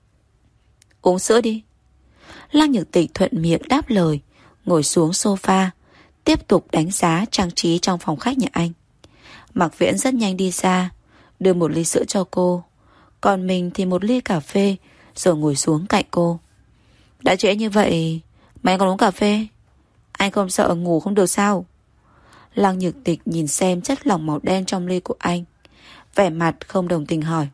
Uống sữa đi. Lăng Nhược Tịch thuận miệng đáp lời, ngồi xuống sofa, tiếp tục đánh giá trang trí trong phòng khách nhà anh. Mạc Viễn rất nhanh đi ra, đưa một ly sữa cho cô, còn mình thì một ly cà phê, rồi ngồi xuống cạnh cô. Đã trễ như vậy mà anh còn uống cà phê? Anh không sợ ngủ không được sao? Lăng Nhược Tịch nhìn xem chất lỏng màu đen trong ly của anh, vẻ mặt không đồng tình hỏi.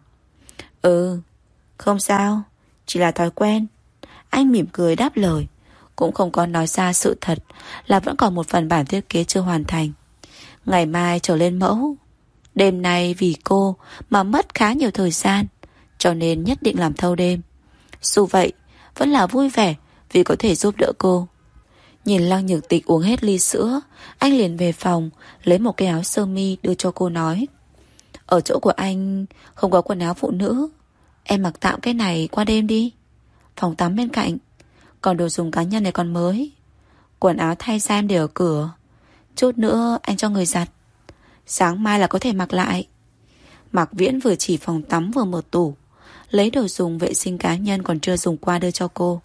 Ừ, không sao, chỉ là thói quen. Anh mỉm cười đáp lời, cũng không có nói ra sự thật là vẫn còn một phần bản thiết kế chưa hoàn thành. Ngày mai trở lên mẫu. Đêm nay vì cô mà mất khá nhiều thời gian, cho nên nhất định làm thâu đêm. Dù vậy vẫn là vui vẻ vì có thể giúp đỡ cô. Nhìn Lăng Nhược Tịch uống hết ly sữa, anh liền về phòng lấy một cái áo sơ mi đưa cho cô, nói. Ở chỗ của anh không có quần áo phụ nữ, em mặc tạm cái này qua đêm đi. Phòng tắm bên cạnh, còn đồ dùng cá nhân này còn mới. Quần áo thay ra em để ở cửa, chút nữa anh cho người giặt, sáng mai là có thể mặc lại. Mạc Viễn vừa chỉ phòng tắm vừa mở tủ, lấy đồ dùng vệ sinh cá nhân còn chưa dùng qua đưa cho cô.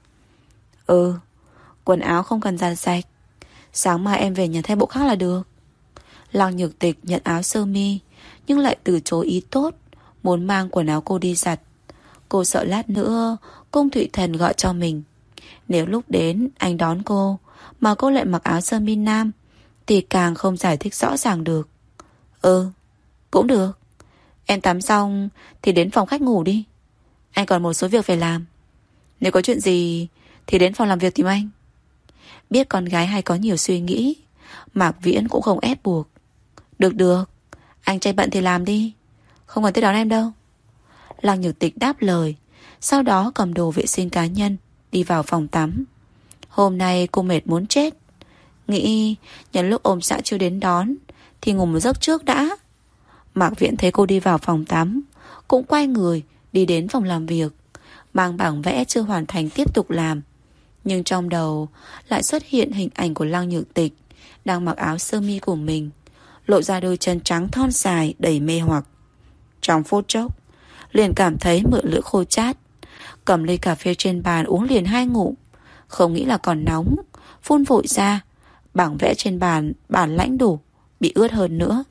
Ừ, quần áo không cần giặt sạch, sáng mai em về nhà thay bộ khác là được. Lăng Nhược Tịch nhận áo sơ mi, nhưng lại từ chối ý tốt, muốn mang quần áo cô đi giặt. Cô sợ lát nữa Cung Thụy Thần gọi cho mình. Nếu lúc đến anh đón cô mà cô lại mặc áo sơ mi nam thì càng không giải thích rõ ràng được. Ừ, cũng được. Em tắm xong thì đến phòng khách ngủ đi, anh còn một số việc phải làm. Nếu có chuyện gì thì đến phòng làm việc tìm anh. Biết con gái hay có nhiều suy nghĩ, Mạc Viễn cũng không ép buộc. Được được, anh trai bận thì làm đi, không cần tới đón em đâu. Lăng Nhược Tịch đáp lời, sau đó cầm đồ vệ sinh cá nhân đi vào phòng tắm. Hôm nay cô mệt muốn chết, nghĩ nhân lúc ôm xã chưa đến đón thì ngủ một giấc trước đã. Mạc Viễn thấy cô đi vào phòng tắm, cũng quay người đi đến phòng làm việc, mang bảng vẽ chưa hoàn thành tiếp tục làm. Nhưng trong đầu lại xuất hiện hình ảnh của Lăng Nhược Tịch đang mặc áo sơ mi của mình, lộ ra đôi chân trắng thon dài đầy mê hoặc. Trong phút chốc, liền cảm thấy miệng lưỡi khô chát. Cầm ly cà phê trên bàn uống liền hai ngụm. Không nghĩ là còn nóng, phun vội ra. Bảng vẽ trên bàn, bản lãnh đủ, bị ướt hơn nữa.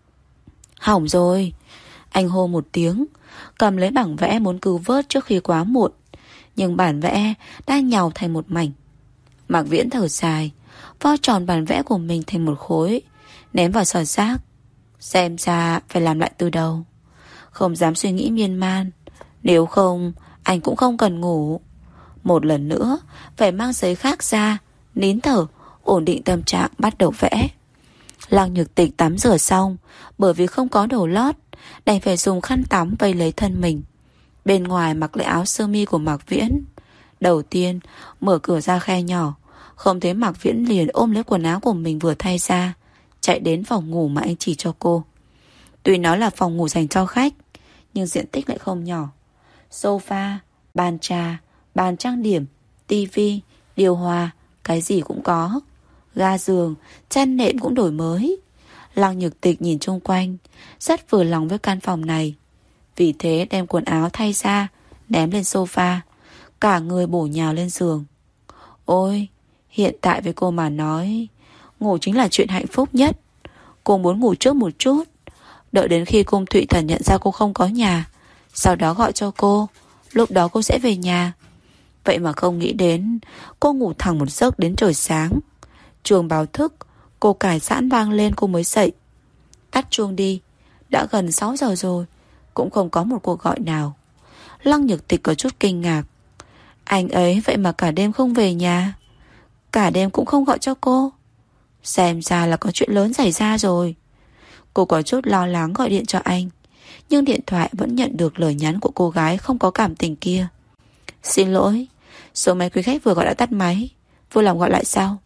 Hỏng rồi. Anh hô một tiếng, cầm lấy bảng vẽ muốn cứu vớt trước khi quá muộn. Nhưng bản vẽ đã nhào thành một mảnh. Mạc Viễn thở dài, vo tròn bản vẽ của mình thành một khối, ném vào sọt rác. Xem ra phải làm lại từ đầu. Không dám suy nghĩ miên man. Nếu không, anh cũng không cần ngủ. Một lần nữa phải mang giấy khác ra, nín thở, ổn định tâm trạng bắt đầu vẽ. Lăng Nhược Tịch tắm rửa xong, bởi vì không có đồ lót, đành phải dùng khăn tắm vây lấy thân mình. Bên ngoài mặc lại áo sơ mi của Mạc Viễn. Đầu tiên mở cửa ra khe nhỏ, không thấy Mạc Viễn liền ôm lấy quần áo của mình vừa thay ra, chạy đến phòng ngủ mà anh chỉ cho cô. Tuy nó là phòng ngủ dành cho khách, nhưng diện tích lại không nhỏ. Sofa, bàn trà, bàn trang điểm, tivi, điều hòa, cái gì cũng có. Ga giường, chăn nệm cũng đổi mới. Lăng Nhược Tịch nhìn chung quanh, rất vừa lòng với căn phòng này. Vì thế đem quần áo thay ra, ném lên sofa, cả người bổ nhào lên giường. Ôi, hiện tại với cô mà nói, ngủ chính là chuyện hạnh phúc nhất. Cô muốn ngủ trước một chút, đợi đến khi Cung Thụy Thần nhận ra cô không có nhà, sau đó gọi cho cô, lúc đó cô sẽ về nhà. Vậy mà không nghĩ đến, cô ngủ thẳng một giấc đến trời sáng. Chuông báo thức, cô cài sẵn vang lên cô mới dậy. Tắt chuông đi, đã gần sáu giờ rồi, cũng không có một cuộc gọi nào. Lăng Nhược Tịch có chút kinh ngạc. Anh ấy vậy mà cả đêm không về nhà, cả đêm cũng không gọi cho cô. Xem ra là có chuyện lớn xảy ra rồi. Cô có chút lo lắng gọi điện cho anh, nhưng điện thoại vẫn nhận được lời nhắn của cô gái không có cảm tình kia. Xin lỗi, số máy quý khách vừa gọi đã tắt máy, vui lòng gọi lại sau.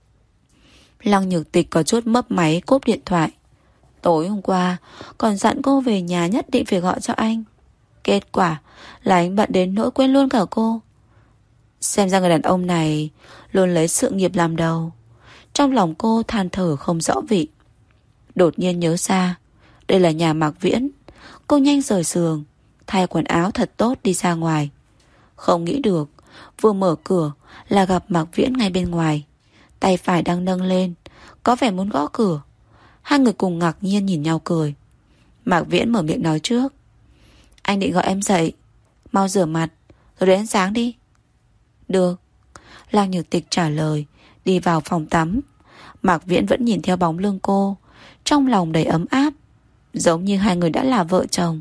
Lăng Nhược Tịch có chút mấp máy cúp điện thoại. Tối hôm qua còn dặn cô về nhà nhất định phải gọi cho anh, kết quả là anh bận đến nỗi quên luôn cả cô. Xem ra người đàn ông này luôn lấy sự nghiệp làm đầu. Trong lòng cô than thở không rõ vị. Đột nhiên nhớ ra đây là nhà Mạc Viễn. Cô nhanh rời giường, thay quần áo thật tốt đi ra ngoài. Không nghĩ được, vừa mở cửa là gặp Mạc Viễn ngay bên ngoài. Tay phải đang nâng lên, có vẻ muốn gõ cửa. Hai người cùng ngạc nhiên nhìn nhau cười. Mạc Viễn mở miệng nói trước. Anh định gọi em dậy, mau rửa mặt rồi đến ăn sáng đi. Được. Lăng Nhược Tịch trả lời, đi vào phòng tắm. Mạc Viễn vẫn nhìn theo bóng lưng cô, trong lòng đầy ấm áp, giống như hai người đã là vợ chồng.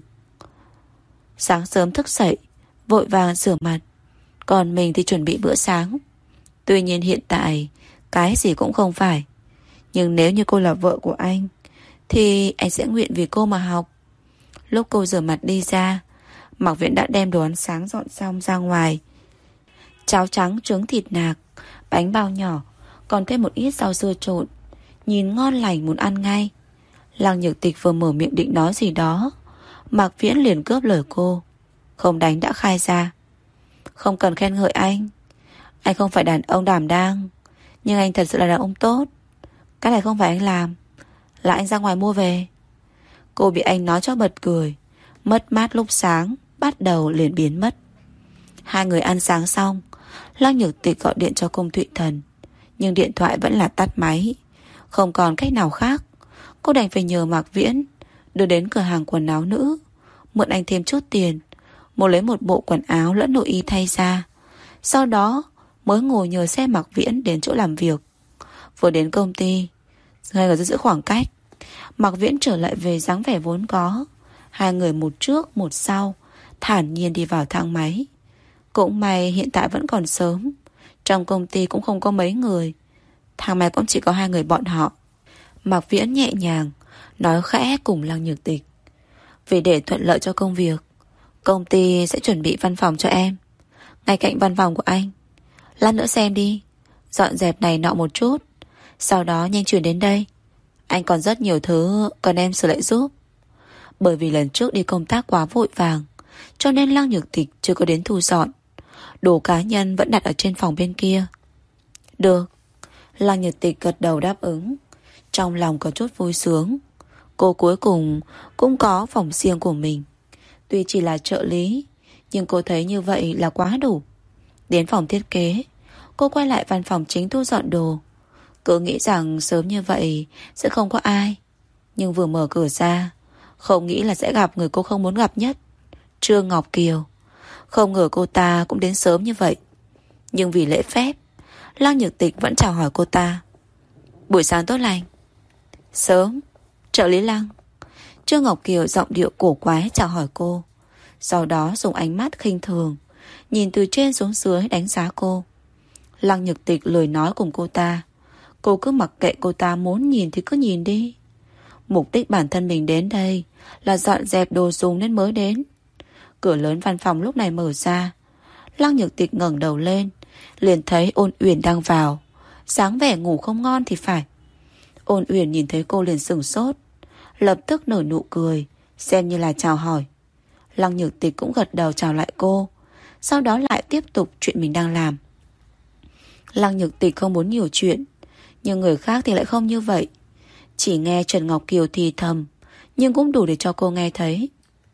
Sáng sớm thức dậy, vội vàng rửa mặt, còn mình thì chuẩn bị bữa sáng. Tuy nhiên hiện tại cái gì cũng không phải, nhưng nếu như cô là vợ của anh thì anh sẽ nguyện vì cô mà học. Lúc cô rửa mặt đi ra, Mạc Viễn đã đem đồ ăn sáng dọn xong ra ngoài. Cháo trắng trứng thịt nạc, bánh bao nhỏ, còn thêm một ít rau dưa trộn, nhìn ngon lành muốn ăn ngay. Lăng Nhược Tịch vừa mở miệng định nói gì đó, Mạc Viễn liền cướp lời cô. Không đánh đã khai ra. Không cần khen ngợi anh, anh không phải đàn ông đảm đang, nhưng anh thật sự là đàn ông tốt. Cái này không phải anh làm, là anh ra ngoài mua về. Cô bị anh nói cho bật cười. Mất mát lúc sáng bắt đầu liền biến mất. Hai người ăn sáng xong, Lăng Nhược Tịch gọi điện cho Cung Thụy Thần, nhưng điện thoại vẫn là tắt máy. Không còn cách nào khác, cô đành phải nhờ Mạc Viễn đưa đến cửa hàng quần áo nữ, mượn anh thêm chút tiền, mua lấy một bộ quần áo lẫn nội y thay ra. Sau đó mới ngồi nhờ xe Mạc Viễn đến chỗ làm việc. Vừa đến công ty, hai người giữ khoảng cách, Mạc Viễn trở lại về dáng vẻ vốn có. Hai người một trước một sau, thản nhiên đi vào thang máy. Cũng may hiện tại vẫn còn sớm, trong công ty cũng không có mấy người, thang máy cũng chỉ có hai người bọn họ. Mạc Viễn nhẹ nhàng nói khẽ cùng Lăng Nhược Tịch. Vì để thuận lợi cho công việc, công ty sẽ chuẩn bị văn phòng cho em, ngay cạnh văn phòng của anh. Lát nữa xem đi, dọn dẹp này nọ một chút, sau đó nhanh chuyển đến đây. Anh còn rất nhiều thứ cần em sửa lại giúp. Bởi vì lần trước đi công tác quá vội vàng, cho nên Lăng Nhược Tịch chưa có đến thu dọn. Đồ cá nhân vẫn đặt ở trên phòng bên kia. Được. Lăng Nhược Tịch gật đầu đáp ứng, trong lòng có chút vui sướng. Cô cuối cùng cũng có phòng riêng của mình. Tuy chỉ là trợ lý, nhưng cô thấy như vậy là quá đủ. Đến phòng thiết kế, cô quay lại văn phòng chính thu dọn đồ. Cứ nghĩ rằng sớm như vậy sẽ không có ai. Nhưng vừa mở cửa ra, không nghĩ là sẽ gặp người cô không muốn gặp nhất, Trương Ngọc Kiều. Không ngờ cô ta cũng đến sớm như vậy. Nhưng vì lễ phép, Lăng Nhược Tịch vẫn chào hỏi cô ta. Buổi sáng tốt lành. Sớm, trợ lý Lăng. Trương Ngọc Kiều giọng điệu cổ quái chào hỏi cô. Sau đó dùng ánh mắt khinh thường nhìn từ trên xuống dưới đánh giá cô. Lăng Nhược Tịch lười nói cùng cô ta. Cô cứ mặc kệ cô ta muốn nhìn thì cứ nhìn đi. Mục đích bản thân mình đến đây là dọn dẹp đồ dùng nên mới đến. Cửa lớn văn phòng lúc này mở ra. Lăng Nhược Tịch ngẩng đầu lên, liền thấy Ôn Uyển đang vào. Sáng vẻ ngủ không ngon thì phải. Ôn Uyển nhìn thấy cô liền sửng sốt, lập tức nở nụ cười, xem như là chào hỏi. Lăng Nhược Tịch cũng gật đầu chào lại cô, sau đó lại tiếp tục chuyện mình đang làm. Lăng Nhược Tịch không muốn nhiều chuyện, nhưng người khác thì lại không như vậy. Chỉ nghe Trần Ngọc Kiều thì thầm, nhưng cũng đủ để cho cô nghe thấy.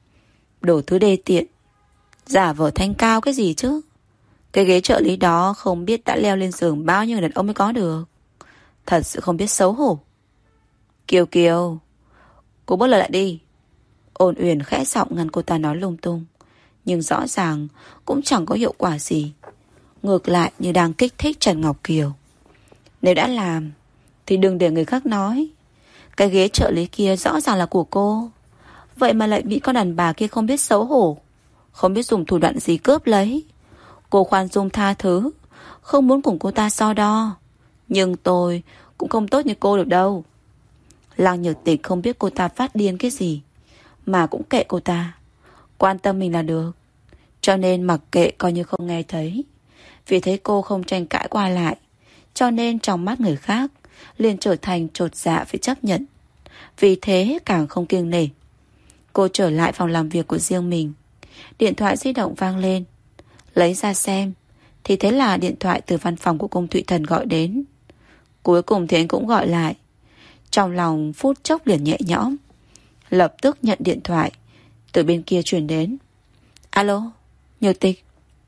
Đồ thứ đê tiện, giả vờ thanh cao cái gì chứ. Cái ghế trợ lý đó không biết đã leo lên giường bao nhiêu đàn ông mới có được. Thật sự không biết xấu hổ. Kiều Kiều, cô bớt lời lại đi. Ôn Uyển khẽ giọng ngăn cô ta nói lung tung, nhưng rõ ràng cũng chẳng có hiệu quả gì. Ngược lại như đang kích thích Trần Ngọc Kiều. Nếu đã làm thì đừng để người khác nói. Cái ghế trợ lý kia rõ ràng là của cô, vậy mà lại bị con đàn bà kia không biết xấu hổ, không biết dùng thủ đoạn gì cướp lấy. Cô khoan dung tha thứ, không muốn cùng cô ta so đo. Nhưng tôi cũng không tốt như cô được đâu. Lăng Nhược Tịch không biết cô ta phát điên cái gì, mà cũng kệ cô ta, quan tâm mình là được. Cho nên mặc kệ coi như không nghe thấy. Vì thấy cô không tranh cãi qua lại, cho nên trong mắt người khác liền trở thành chột dạ phải chấp nhận. Vì thế càng không kiêng nể. Cô trở lại phòng làm việc của riêng mình. Điện thoại di động vang lên. Lấy ra xem thì thấy là điện thoại từ văn phòng của Cung Thụy Thần gọi đến. Cuối cùng thì anh cũng gọi lại. Trong lòng phút chốc liền nhẹ nhõm. Lập tức nhận điện thoại. Từ bên kia truyền đến. Alo, Nhược Tịch.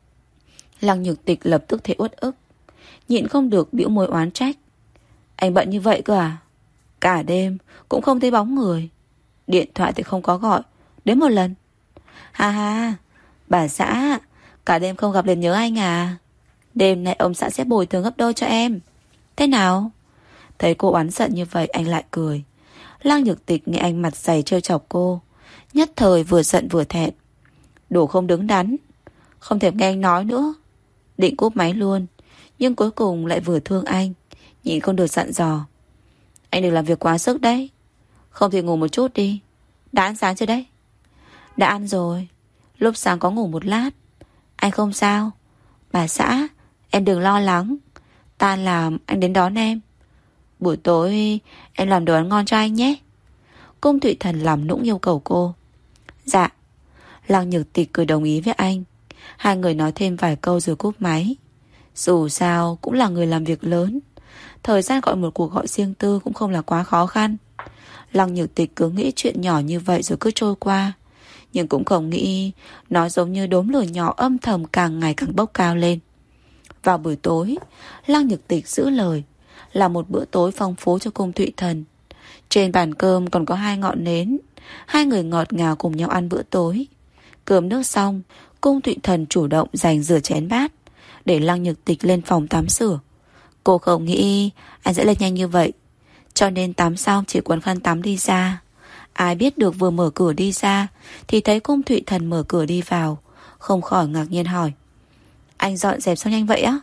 Lăng Nhược Tịch lập tức thấy uất ức, nhịn không được bĩu môi oán trách. Anh bận như vậy cơ à? Cả đêm cũng không thấy bóng người. Điện thoại thì không có gọi đến một lần. Ha ha, bà xã, cả đêm không gặp liền nhớ anh à? Đêm nay ông xã sẽ bồi thường gấp đôi cho em. Thế nào? Thấy cô oán giận như vậy anh lại cười. Lăng Nhược Tịch nghe anh mặt dày trêu chọc cô, nhất thời vừa giận vừa thẹn. Đồ không đứng đắn, không thèm nghe anh nói nữa. Định cúp máy luôn, nhưng cuối cùng lại vừa thương anh, nhịn không được dặn dò. Anh đừng làm việc quá sức đấy. Không thì ngủ một chút đi. Đã ăn sáng chưa đấy? Đã ăn rồi. Lúc sáng có ngủ một lát. Anh không sao. Bà xã, em đừng lo lắng. Tan làm anh đến đón em. Buổi tối em làm đồ ăn ngon cho anh nhé. Cung Thụy Thần làm nũng yêu cầu cô. Dạ. Lăng Nhược Tịch cười đồng ý với anh. Hai người nói thêm vài câu rồi cúp máy. Dù sao cũng là người làm việc lớn, thời gian gọi một cuộc gọi riêng tư cũng không là quá khó khăn. Lăng Nhược Tịch cứ nghĩ chuyện nhỏ như vậy rồi cứ trôi qua, nhưng cũng không nghĩ nó giống như đốm lửa nhỏ âm thầm càng ngày càng bốc cao lên. Vào buổi tối, Lăng Nhược Tịch giữ lời, làm một bữa tối phong phú cho Cung Thụy Thần. Trên bàn cơm còn có hai ngọn nến. Hai người ngọt ngào cùng nhau ăn bữa tối. Cơm nước xong, Cung Thụy Thần chủ động giành rửa chén bát, để Lăng Nhược Tịch lên phòng tắm rửa. Cô không nghĩ anh sẽ lên nhanh như vậy, cho nên tắm xong chỉ quấn khăn tắm đi ra. Ai biết được vừa mở cửa đi ra thì thấy Cung Thụy Thần mở cửa đi vào, không khỏi ngạc nhiên hỏi. Anh dọn dẹp xong nhanh vậy á?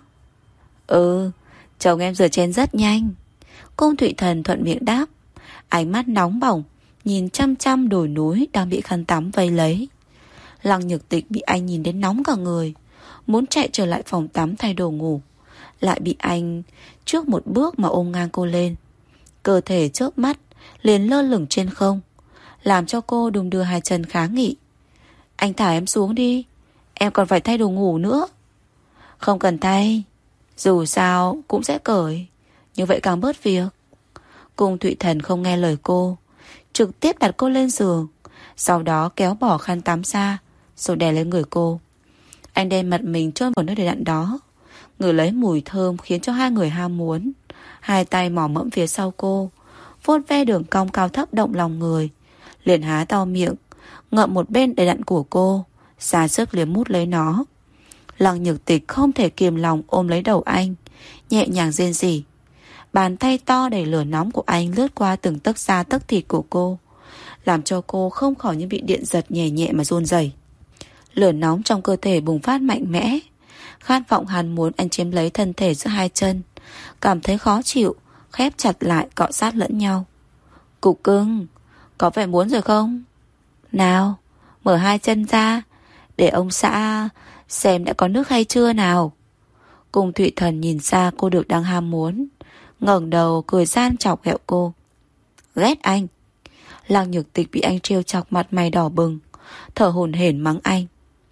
Ừ, chồng em rửa chén rất nhanh. Cung Thụy Thần thuận miệng đáp, ánh mắt nóng bỏng nhìn chăm chăm đồi núi đang bị khăn tắm vây lấy. Lăng Nhược Tịch bị anh nhìn đến nóng cả người, muốn chạy trở lại phòng tắm thay đồ ngủ, lại bị anh trước một bước mà ôm ngang cô lên. Cơ thể chớp mắt liền lơ lửng trên không, làm cho cô đung đưa hai chân kháng nghị. Anh thả em xuống đi, em còn phải thay đồ ngủ nữa. Không cần thay, dù sao cũng sẽ cởi, như vậy càng bớt việc. Cung Thụy Thần không nghe lời cô, trực tiếp đặt cô lên giường, Sau đó kéo bỏ khăn tắm ra, rồi đè lên người cô. Anh đem mặt mình chôn vào nơi đầy đặn đó, ngửi lấy mùi thơm khiến cho hai người ham muốn. Hai tay mò mẫm phía sau cô, vuốt ve đường cong cao thấp động lòng người. Liền há to miệng, ngậm một bên đầy đặn của cô, ra sức liếm mút lấy nó. Lăng Nhược Tịch không thể kiềm lòng ôm lấy đầu anh, nhẹ nhàng rên rỉ. Bàn tay to đầy lửa nóng của anh lướt qua từng tấc da tấc thịt của cô, làm cho cô không khỏi như bị điện giật nhẹ nhẹ mà run rẩy. Lửa nóng trong cơ thể bùng phát mạnh mẽ, khát vọng hắn muốn anh chiếm lấy thân thể giữa hai chân. Cảm thấy khó chịu, khép chặt lại cọ sát lẫn nhau. Cục cưng, có phải muốn rồi không? Nào, mở hai chân ra, để ông xã xem đã có nước hay chưa nào. Cung Thụy Thần nhìn ra cô được đang ham muốn, ngẩng đầu cười gian chọc ghẹo cô. Ghét anh. Lăng Nhược Tịch bị anh trêu chọc mặt mày đỏ bừng, thở hổn hển mắng anh.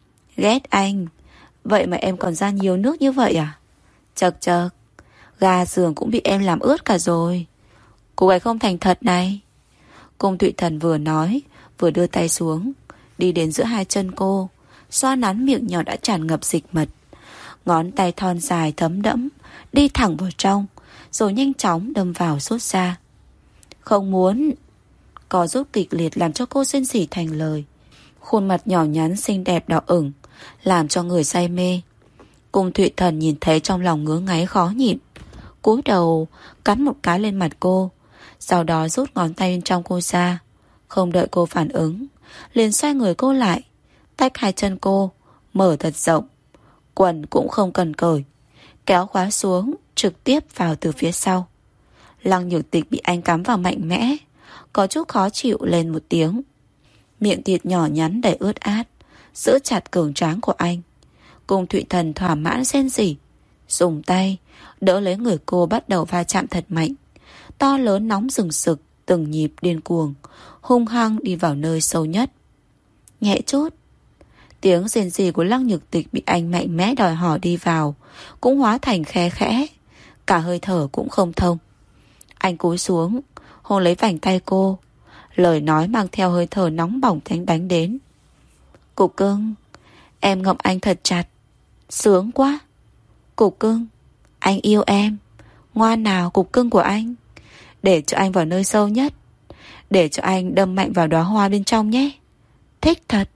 Ghét anh? Vậy mà em còn ra nhiều nước như vậy à? Chật chật, ga giường cũng bị em làm ướt cả rồi. Cô gái không thành thật này. Cung Thụy Thần vừa nói vừa đưa tay xuống, đi đến giữa hai chân cô, xoa nắn miệng nhỏ đã tràn ngập dịch mật. Ngón tay thon dài thấm đẫm đi thẳng vào trong, rồi nhanh chóng đâm vào sốt ra. Không muốn. Co rút kịch liệt làm cho cô rên rỉ thành lời. Khuôn mặt nhỏ nhắn xinh đẹp đỏ ửng, làm cho người say mê. Cung Thụy Thần nhìn thấy trong lòng ngứa ngáy khó nhịn, cúi đầu cắn một cái lên mặt cô, sau đó rút ngón tay bên trong cô ra. Không đợi cô phản ứng, liền xoay người cô lại, tách hai chân cô, mở thật rộng. Quần cũng không cần cởi, kéo khóa xuống, trực tiếp vào từ phía sau. Lăng Nhược Tịch bị anh cắm vào mạnh mẽ, có chút khó chịu lên một tiếng. Miệng thịt nhỏ nhắn đầy ướt át giữ chặt cường tráng của anh. Cung Thụy Thần thỏa mãn rên rỉ, dùng tay đỡ lấy người cô, bắt đầu va chạm thật mạnh. To lớn nóng rừng sực, từng nhịp điên cuồng, hung hăng đi vào nơi sâu nhất. Nhẹ chút. Tiếng rên rỉ của Lăng Nhược Tịch bị anh mạnh mẽ đòi hỏi đi vào cũng hóa thành khe khẽ, cả hơi thở cũng không thông. Anh cúi xuống hôn lấy vành tay cô, lời nói mang theo hơi thở nóng bỏng thánh đánh đến. Cục cưng, em ngậm anh thật chặt, sướng quá. Cục cưng, anh yêu em. Ngoan nào cục cưng của anh, để cho anh vào nơi sâu nhất, để cho anh đâm mạnh vào đóa hoa bên trong nhé. Thích thật.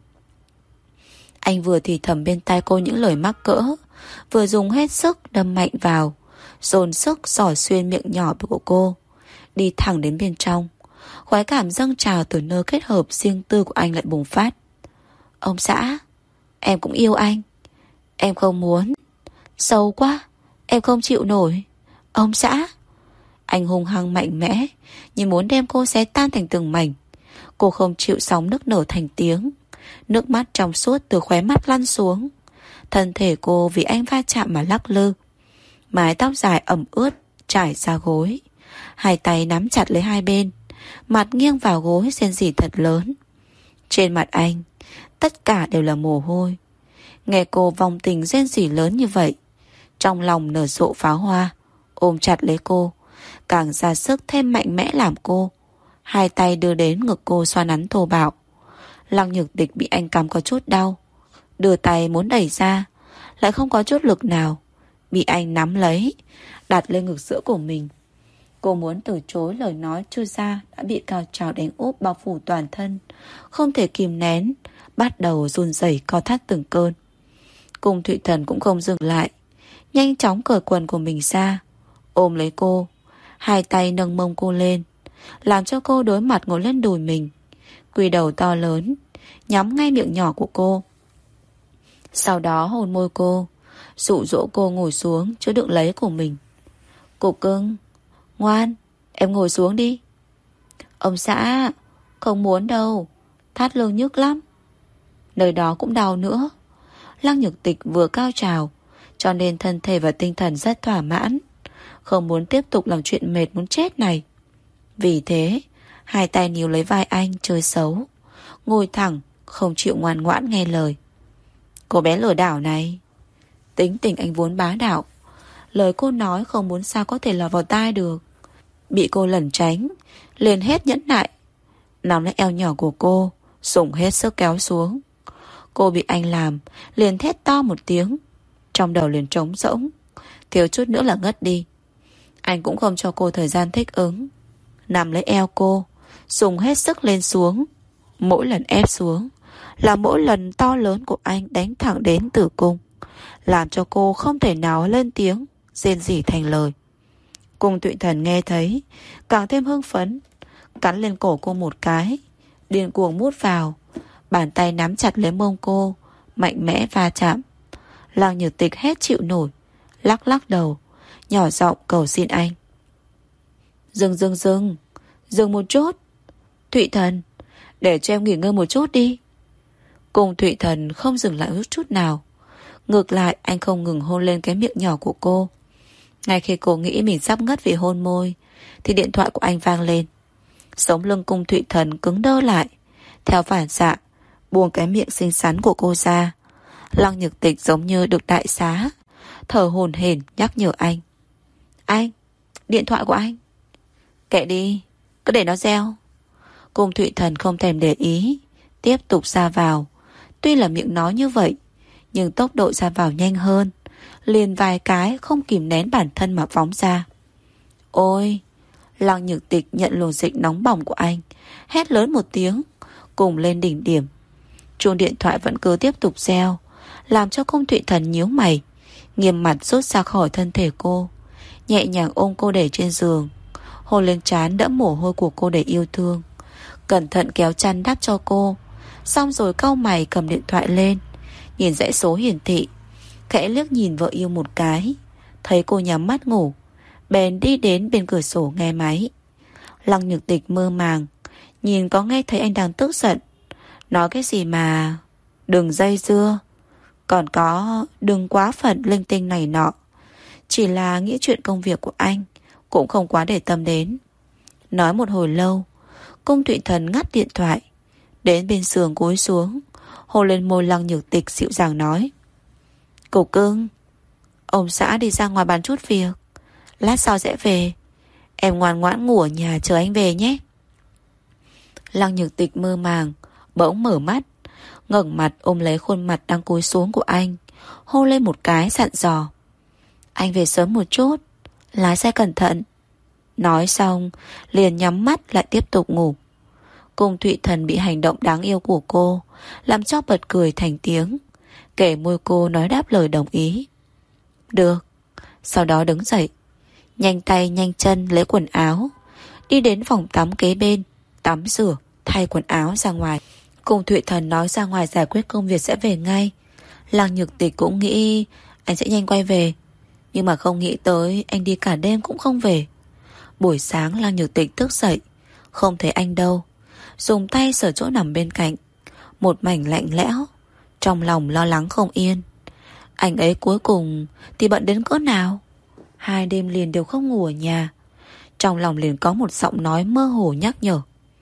Anh vừa thì thầm bên tai cô những lời mắc cỡ, vừa dùng hết sức đâm mạnh vào, dồn sức xỏ xuyên miệng nhỏ của cô, đi thẳng đến bên trong. Khoái cảm dâng trào từ nơi kết hợp riêng tư của anh lại bùng phát. Ông xã, em cũng yêu anh. Em không muốn. Sâu quá, em không chịu nổi. Ông xã. Anh hung hăng mạnh mẽ, như muốn đem cô xé tan thành từng mảnh. Cô không chịu sóng nức nở thành tiếng, nước mắt trong suốt từ khóe mắt lăn xuống. Thân thể cô vì anh va chạm mà lắc lư, mái tóc dài ẩm ướt trải ra gối, hai tay nắm chặt lấy hai bên, mặt nghiêng vào gối rên rỉ thật lớn. Trên mặt anh tất cả đều là mồ hôi. Nghe cô vòng tình rên rỉ lớn như vậy, trong lòng nở rộ pháo hoa, ôm chặt lấy cô, càng ra sức thêm mạnh mẽ làm cô. Hai tay đưa đến ngực cô xoa nắn thô bạo. Lăng Nhược Tịch bị anh cắm có chút đau, đưa tay muốn đẩy ra, lại không có chút lực nào, bị anh nắm lấy, đặt lên ngực giữa của mình. Cô muốn từ chối, lời nói chưa ra đã bị cao trào đánh úp bao phủ toàn thân, không thể kìm nén, bắt đầu run rẩy co thắt từng cơn. Cung Thụy Thần cũng không dừng lại, nhanh chóng cởi quần của mình ra, ôm lấy cô, hai tay nâng mông cô lên, làm cho cô đối mặt ngồi lên đùi mình, quỳ đầu to lớn, nhắm ngay miệng nhỏ của cô. Sau đó hôn môi cô, dụ dỗ cô ngồi xuống chỗ đựng lấy của mình. Cục cưng, ngoan, em ngồi xuống đi. Ông xã, không muốn đâu, thắt lưng nhức lắm. Nơi đó cũng đau nữa. Lăng Nhược Tịch vừa cao trào, cho nên thân thể và tinh thần rất thỏa mãn, không muốn tiếp tục làm chuyện mệt muốn chết này. Vì thế, hai tay níu lấy vai anh chơi xấu, ngồi thẳng, không chịu ngoan ngoãn nghe lời. Cô bé lừa đảo này. Tính tình anh vốn bá đạo, lời cô nói không muốn sao có thể lọt vào tai được. Bị cô lẩn tránh, liền hết nhẫn nại, nắm lấy eo nhỏ của cô, dùng hết sức kéo xuống. Cô bị anh làm liền thét to một tiếng, trong đầu liền trống rỗng, thiếu chút nữa là ngất đi. Anh cũng không cho cô thời gian thích ứng, nằm lấy eo cô, dùng hết sức lên xuống. Mỗi lần ép xuống là mỗi lần to lớn của anh đánh thẳng đến tử cung, làm cho cô không thể nào lên tiếng rên rỉ thành lời. Cung Thụy Thần nghe thấy càng thêm hưng phấn, cắn lên cổ cô một cái, điên cuồng mút vào, bàn tay nắm chặt lấy mông cô, mạnh mẽ va chạm. Lăng Nhược Tịch hết chịu nổi, lắc lắc đầu, nhỏ giọng cầu xin anh. Dừng dừng dừng, dừng một chút. Thụy Thần, để cho em nghỉ ngơi một chút đi. Cung Thụy Thần không dừng lại chút chút nào. Ngược lại anh không ngừng hôn lên cái miệng nhỏ của cô. Ngay khi cô nghĩ mình sắp ngất vì hôn môi, thì điện thoại của anh vang lên. Sống lưng Cung Thụy Thần cứng đơ lại, theo phản xạ buông cái miệng xinh xắn của cô ra. Lăng Nhược Tịch giống như được đại xá, thở hổn hển nhắc nhở anh. Anh, điện thoại của anh. Kệ đi, cứ để nó reo. Cung Thụy Thần không thèm để ý, tiếp tục ra vào. Tuy là miệng nói như vậy, nhưng tốc độ ra vào nhanh hơn, liền vài cái không kìm nén bản thân mà phóng ra. Ôi! Lăng Nhược Tịch nhận luồng dịch nóng bỏng của anh, hét lớn một tiếng, cùng lên đỉnh điểm. Chuông điện thoại vẫn cứ tiếp tục reo, làm cho Cung Thụy Thần nhíu mày, nghiêm mặt rút ra khỏi thân thể cô, nhẹ nhàng ôm cô để trên giường, hôn lên trán đẫm mồ hôi của cô để yêu thương, cẩn thận kéo chăn đắp cho cô. Xong rồi cau mày cầm điện thoại lên, nhìn dãy số hiển thị, khẽ liếc nhìn vợ yêu một cái, thấy cô nhắm mắt ngủ, bèn đi đến bên cửa sổ nghe máy. Lăng Nhược Tịch mơ màng, nhìn có nghe thấy anh đang tức giận, nói cái gì mà đừng dây dưa, còn có đừng quá phận linh tinh này nọ. Chỉ là nghĩ chuyện công việc của anh, cũng không quá để tâm đến. Nói một hồi lâu, Cung Thụy Thần ngắt điện thoại, đến bên giường cúi xuống, hôn lên môi Lăng Nhược Tịch dịu dàng nói. Cục cưng, ông xã đi ra ngoài bàn chút việc, lát sau sẽ về, em ngoan ngoãn ngủ ở nhà chờ anh về nhé. Lăng Nhược Tịch mơ màng, bỗng mở mắt, ngẩng mặt ôm lấy khuôn mặt đang cúi xuống của anh, hôn lên một cái dặn dò. Anh về sớm một chút, lái xe cẩn thận. Nói xong liền nhắm mắt lại tiếp tục ngủ. Cung Thụy Thần bị hành động đáng yêu của cô làm cho bật cười thành tiếng, kể môi cô nói đáp lời đồng ý. Được. Sau đó đứng dậy, nhanh tay nhanh chân lấy quần áo, đi đến phòng tắm kế bên, tắm rửa, thay quần áo ra ngoài. Cung Thụy Thần nói ra ngoài giải quyết công việc sẽ về ngay. Lăng Nhược Tịch cũng nghĩ anh sẽ nhanh quay về, nhưng mà không nghĩ tới anh đi cả đêm cũng không về. Buổi sáng Lăng Nhược Tịch thức dậy, không thấy anh đâu, dùng tay sờ chỗ nằm bên cạnh, một mảnh lạnh lẽo, trong lòng lo lắng không yên. Anh ấy cuối cùng thì bận đến cỡ nào? Hai đêm liền đều không ngủ ở nhà. Trong lòng liền có một giọng nói mơ hồ nhắc nhở.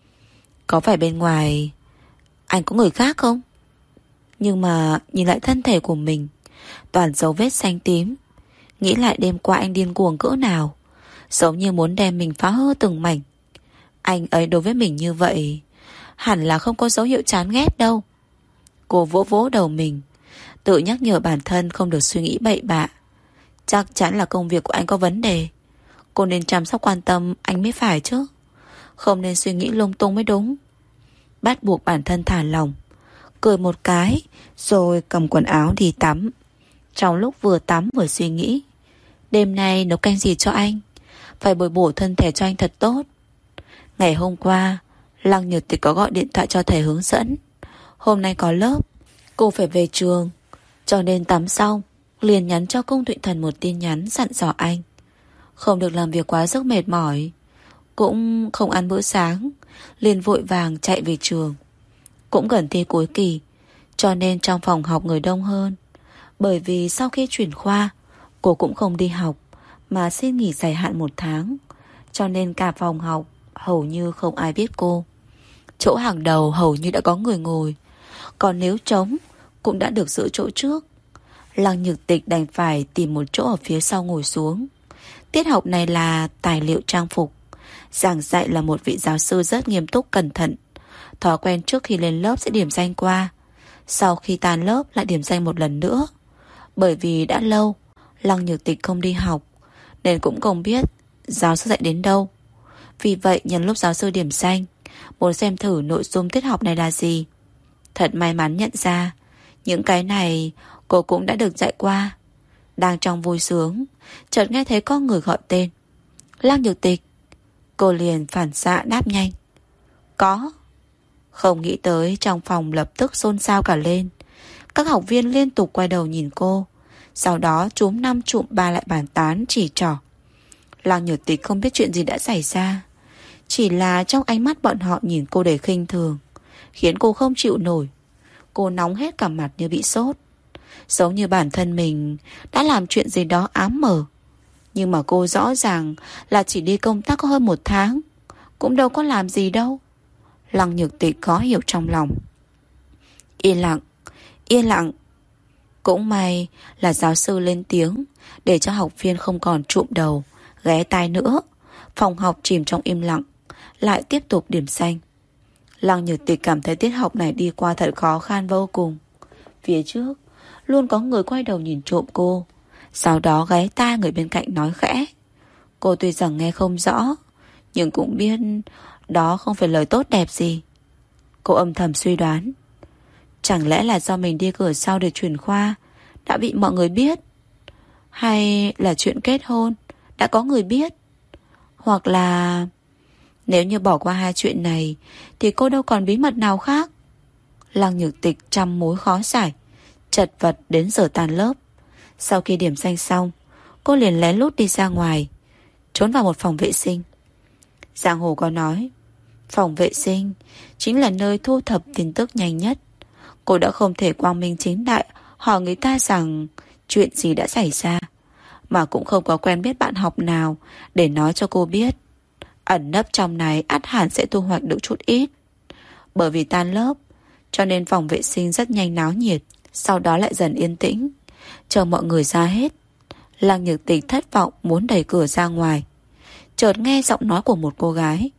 Có phải bên ngoài anh có người khác không? Nhưng mà nhìn lại thân thể của mình, toàn dấu vết xanh tím, nghĩ lại đêm qua anh điên cuồng cỡ nào, giống như muốn đem mình phá hư từng mảnh. Anh ấy đối với mình như vậy, hẳn là không có dấu hiệu chán ghét đâu. Cô vỗ vỗ đầu mình, tự nhắc nhở bản thân không được suy nghĩ bậy bạ. Chắc chắn là công việc của anh có vấn đề, cô nên chăm sóc quan tâm anh mới phải chứ, không nên suy nghĩ lung tung mới đúng. Bắt buộc bản thân thả lỏng, cười một cái, rồi cầm quần áo đi tắm. Trong lúc vừa tắm vừa suy nghĩ, đêm nay nấu canh gì cho anh, phải bồi bổ thân thể cho anh thật tốt. Ngày hôm qua Lăng Nhược Tịch có gọi điện thoại cho thầy hướng dẫn, hôm nay có lớp, cô phải về trường, cho nên tắm xong liền nhắn cho Cung Thụy Thần một tin nhắn dặn dò anh không được làm việc quá sức mệt mỏi, cũng không ăn bữa sáng, liền vội vàng chạy về trường. Cũng gần thi cuối kỳ, cho nên trong phòng học người đông hơn. Bởi vì sau khi chuyển khoa, cô cũng không đi học mà xin nghỉ dài hạn một tháng, cho nên cả phòng học hầu như không ai biết cô. Chỗ hàng đầu hầu như đã có người ngồi, còn nếu trống cũng đã được giữ chỗ trước. Lăng Nhược Tịch đành phải tìm một chỗ ở phía sau ngồi xuống. Tiết học này là tài liệu trang phục, giảng dạy là một vị giáo sư rất nghiêm túc cẩn thận, Thói quen trước khi lên lớp sẽ điểm danh qua, sau khi tan lớp lại điểm danh một lần nữa. Bởi vì đã lâu Lăng Nhược Tịch không đi học, nên cũng không biết giáo sư dạy đến đâu. Vì vậy nhân lúc giáo sư điểm danh, muốn xem thử nội dung tiết học này là gì. Thật may mắn nhận ra những cái này cô cũng đã được dạy qua. Đang trong vui sướng, chợt nghe thấy có người gọi tên. Lăng Nhược Tịch. Cô liền phản xạ đáp nhanh. Có. Không nghĩ tới trong phòng lập tức xôn xao cả lên. Các học viên liên tục quay đầu nhìn cô, sau đó chúm năm trụm ba lại bàn tán chỉ trỏ. Lăng Nhược Tịch không biết chuyện gì đã xảy ra, chỉ là trong ánh mắt bọn họ nhìn cô đầy khinh thường, khiến cô không chịu nổi. Cô nóng hết cả mặt như bị sốt, giống như bản thân mình đã làm chuyện gì đó ám mờ. Nhưng mà cô rõ ràng là chỉ đi công tác có hơn một tháng, cũng đâu có làm gì đâu. Lăng Nhược Tịch khó hiểu trong lòng. Yên lặng, yên lặng. Cũng may là giáo sư lên tiếng, để cho học viên không còn trụm đầu ghé tai nữa. Phòng học chìm trong im lặng, lại tiếp tục điểm danh. Lăng Nhược Tịch cảm thấy tiết học này đi qua thật khó khăn vô cùng. Phía trước luôn có người quay đầu nhìn trộm cô, sau đó ghé tai người bên cạnh nói khẽ. Cô tuy rằng nghe không rõ, nhưng cũng biết đó không phải lời tốt đẹp gì. Cô âm thầm suy đoán, chẳng lẽ là do mình đi cửa sau để chuyển khoa đã bị mọi người biết, hay là chuyện kết hôn đã có người biết, hoặc là nếu như bỏ qua hai chuyện này thì cô đâu còn bí mật nào khác. Lăng Nhược Tịch trăm mối khó giải, chật vật đến giờ tan lớp. Sau khi điểm danh xong, cô liền lén lút đi ra ngoài, trốn vào một phòng vệ sinh. Giang Hồ có nói, phòng vệ sinh chính là nơi thu thập tin tức nhanh nhất. Cô đã không thể quang minh chính đại hỏi người ta rằng chuyện gì đã xảy ra, mà cũng không có quen biết bạn học nào để nói cho cô biết. Ẩn nấp trong này ắt hẳn sẽ thu hoạch được chút ít. Bởi vì tan lớp, cho nên phòng vệ sinh rất nhanh náo nhiệt, sau đó lại dần yên tĩnh. Chờ mọi người ra hết, Lăng Nhược Tịch thất vọng muốn đẩy cửa ra ngoài, chợt nghe giọng nói của một cô gái.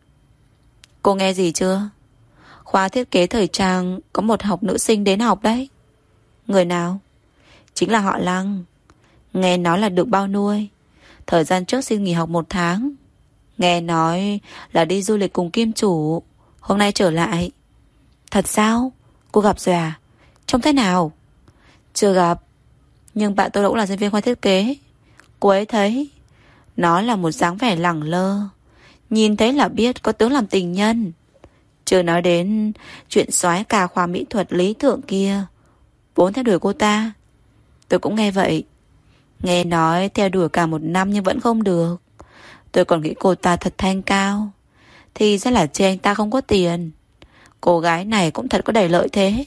Cô nghe gì chưa? Khóa thiết kế thời trang có một học nữ sinh đến học đấy. Người nào? Chính là họ Lăng. Nghe nói là được bao nuôi, thời gian trước xin nghỉ học một tháng. Nghe nói là đi du lịch cùng Kim chủ, hôm nay trở lại. Thật sao? Cô gặp rồi à? Trông thế nào? Chưa gặp, nhưng bạn tôi cũng là sinh viên khoa thiết kế. Cô ấy thấy nó là một dáng vẻ lẳng lơ, nhìn thấy là biết có tướng làm tình nhân. Chưa nói đến chuyện soái ca khoa mỹ thuật lý thượng kia vốn theo đuổi cô ta. Tôi cũng nghe vậy. Nghe nói theo đuổi cả một năm nhưng vẫn không được. Tôi còn nghĩ cô ta thật thanh cao, thì ra là chê anh ta không có tiền. Cô gái này cũng thật có đầy lợi thế.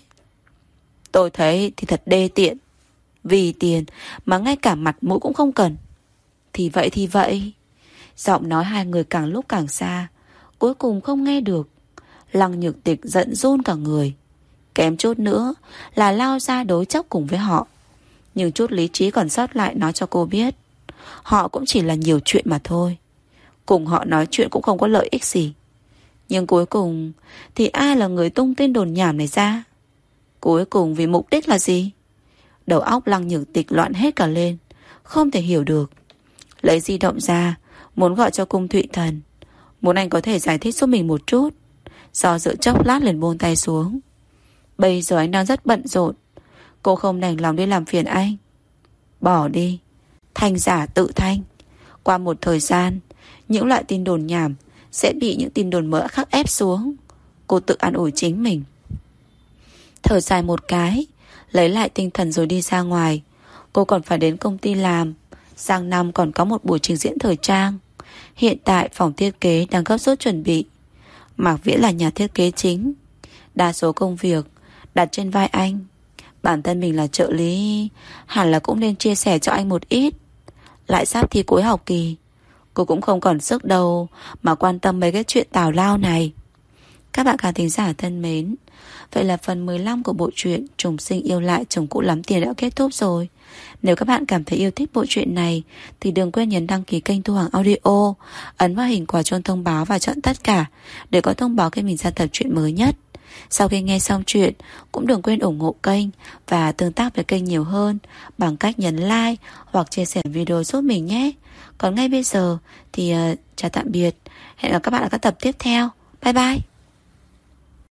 Tôi thấy thì thật đê tiện, vì tiền mà ngay cả mặt mũi cũng không cần. Thì vậy thì vậy. Giọng nói hai người càng lúc càng xa, cuối cùng không nghe được. Lăng Nhược Tịch giận run cả người, kém chút nữa là lao ra đối chóc cùng với họ. Nhưng chút lý trí còn sót lại nói cho cô biết, họ cũng chỉ là nhiều chuyện mà thôi. Cùng họ nói chuyện cũng không có lợi ích gì. Nhưng cuối cùng thì ai là người tung tin đồn nhảm này ra? Cuối cùng vì mục đích là gì? Đầu óc Lăng Nhược Tịch loạn hết cả lên, không thể hiểu được. Lấy di động ra, muốn gọi cho Cung Thụy Thần, muốn anh có thể giải thích giúp mình một chút. Do dự chốc lát liền buông tay xuống. Bây giờ anh đang rất bận rộn, cô không đành lòng đi làm phiền anh. Bỏ đi, thanh giả tự thanh. Qua một thời gian, những loại tin đồn nhảm sẽ bị những tin đồn mới khác ép xuống. Cô tự an ủi chính mình. Thở dài một cái, lấy lại tinh thần rồi đi ra ngoài. Cô còn phải đến công ty làm, sang năm còn có một buổi trình diễn thời trang. Hiện tại phòng thiết kế đang gấp rút chuẩn bị. Mạc Viễn là nhà thiết kế chính, đa số công việc đặt trên vai anh. Bản thân mình là trợ lý, hẳn là cũng nên chia sẻ cho anh một ít. Lại sắp thi cuối học kỳ, cô cũng không còn sức đâu mà quan tâm mấy cái chuyện tào lao này. Các bạn khán thính giả thân mến, vậy là phần mười lăm của bộ truyện Trùng sinh yêu lại chồng cũ lắm tiền đã kết thúc rồi. Nếu các bạn cảm thấy yêu thích bộ truyện này thì đừng quên nhấn đăng ký kênh Thu Hằng Audio, ấn vào hình quả chuông thông báo và chọn tất cả để có thông báo khi mình ra tập truyện mới nhất. Sau khi nghe xong chuyện, cũng đừng quên ủng hộ kênh và tương tác với kênh nhiều hơn bằng cách nhấn like hoặc chia sẻ video giúp mình nhé. Còn ngay bây giờ thì uh, chào tạm biệt. Hẹn gặp các bạn ở các tập tiếp theo. Bye bye.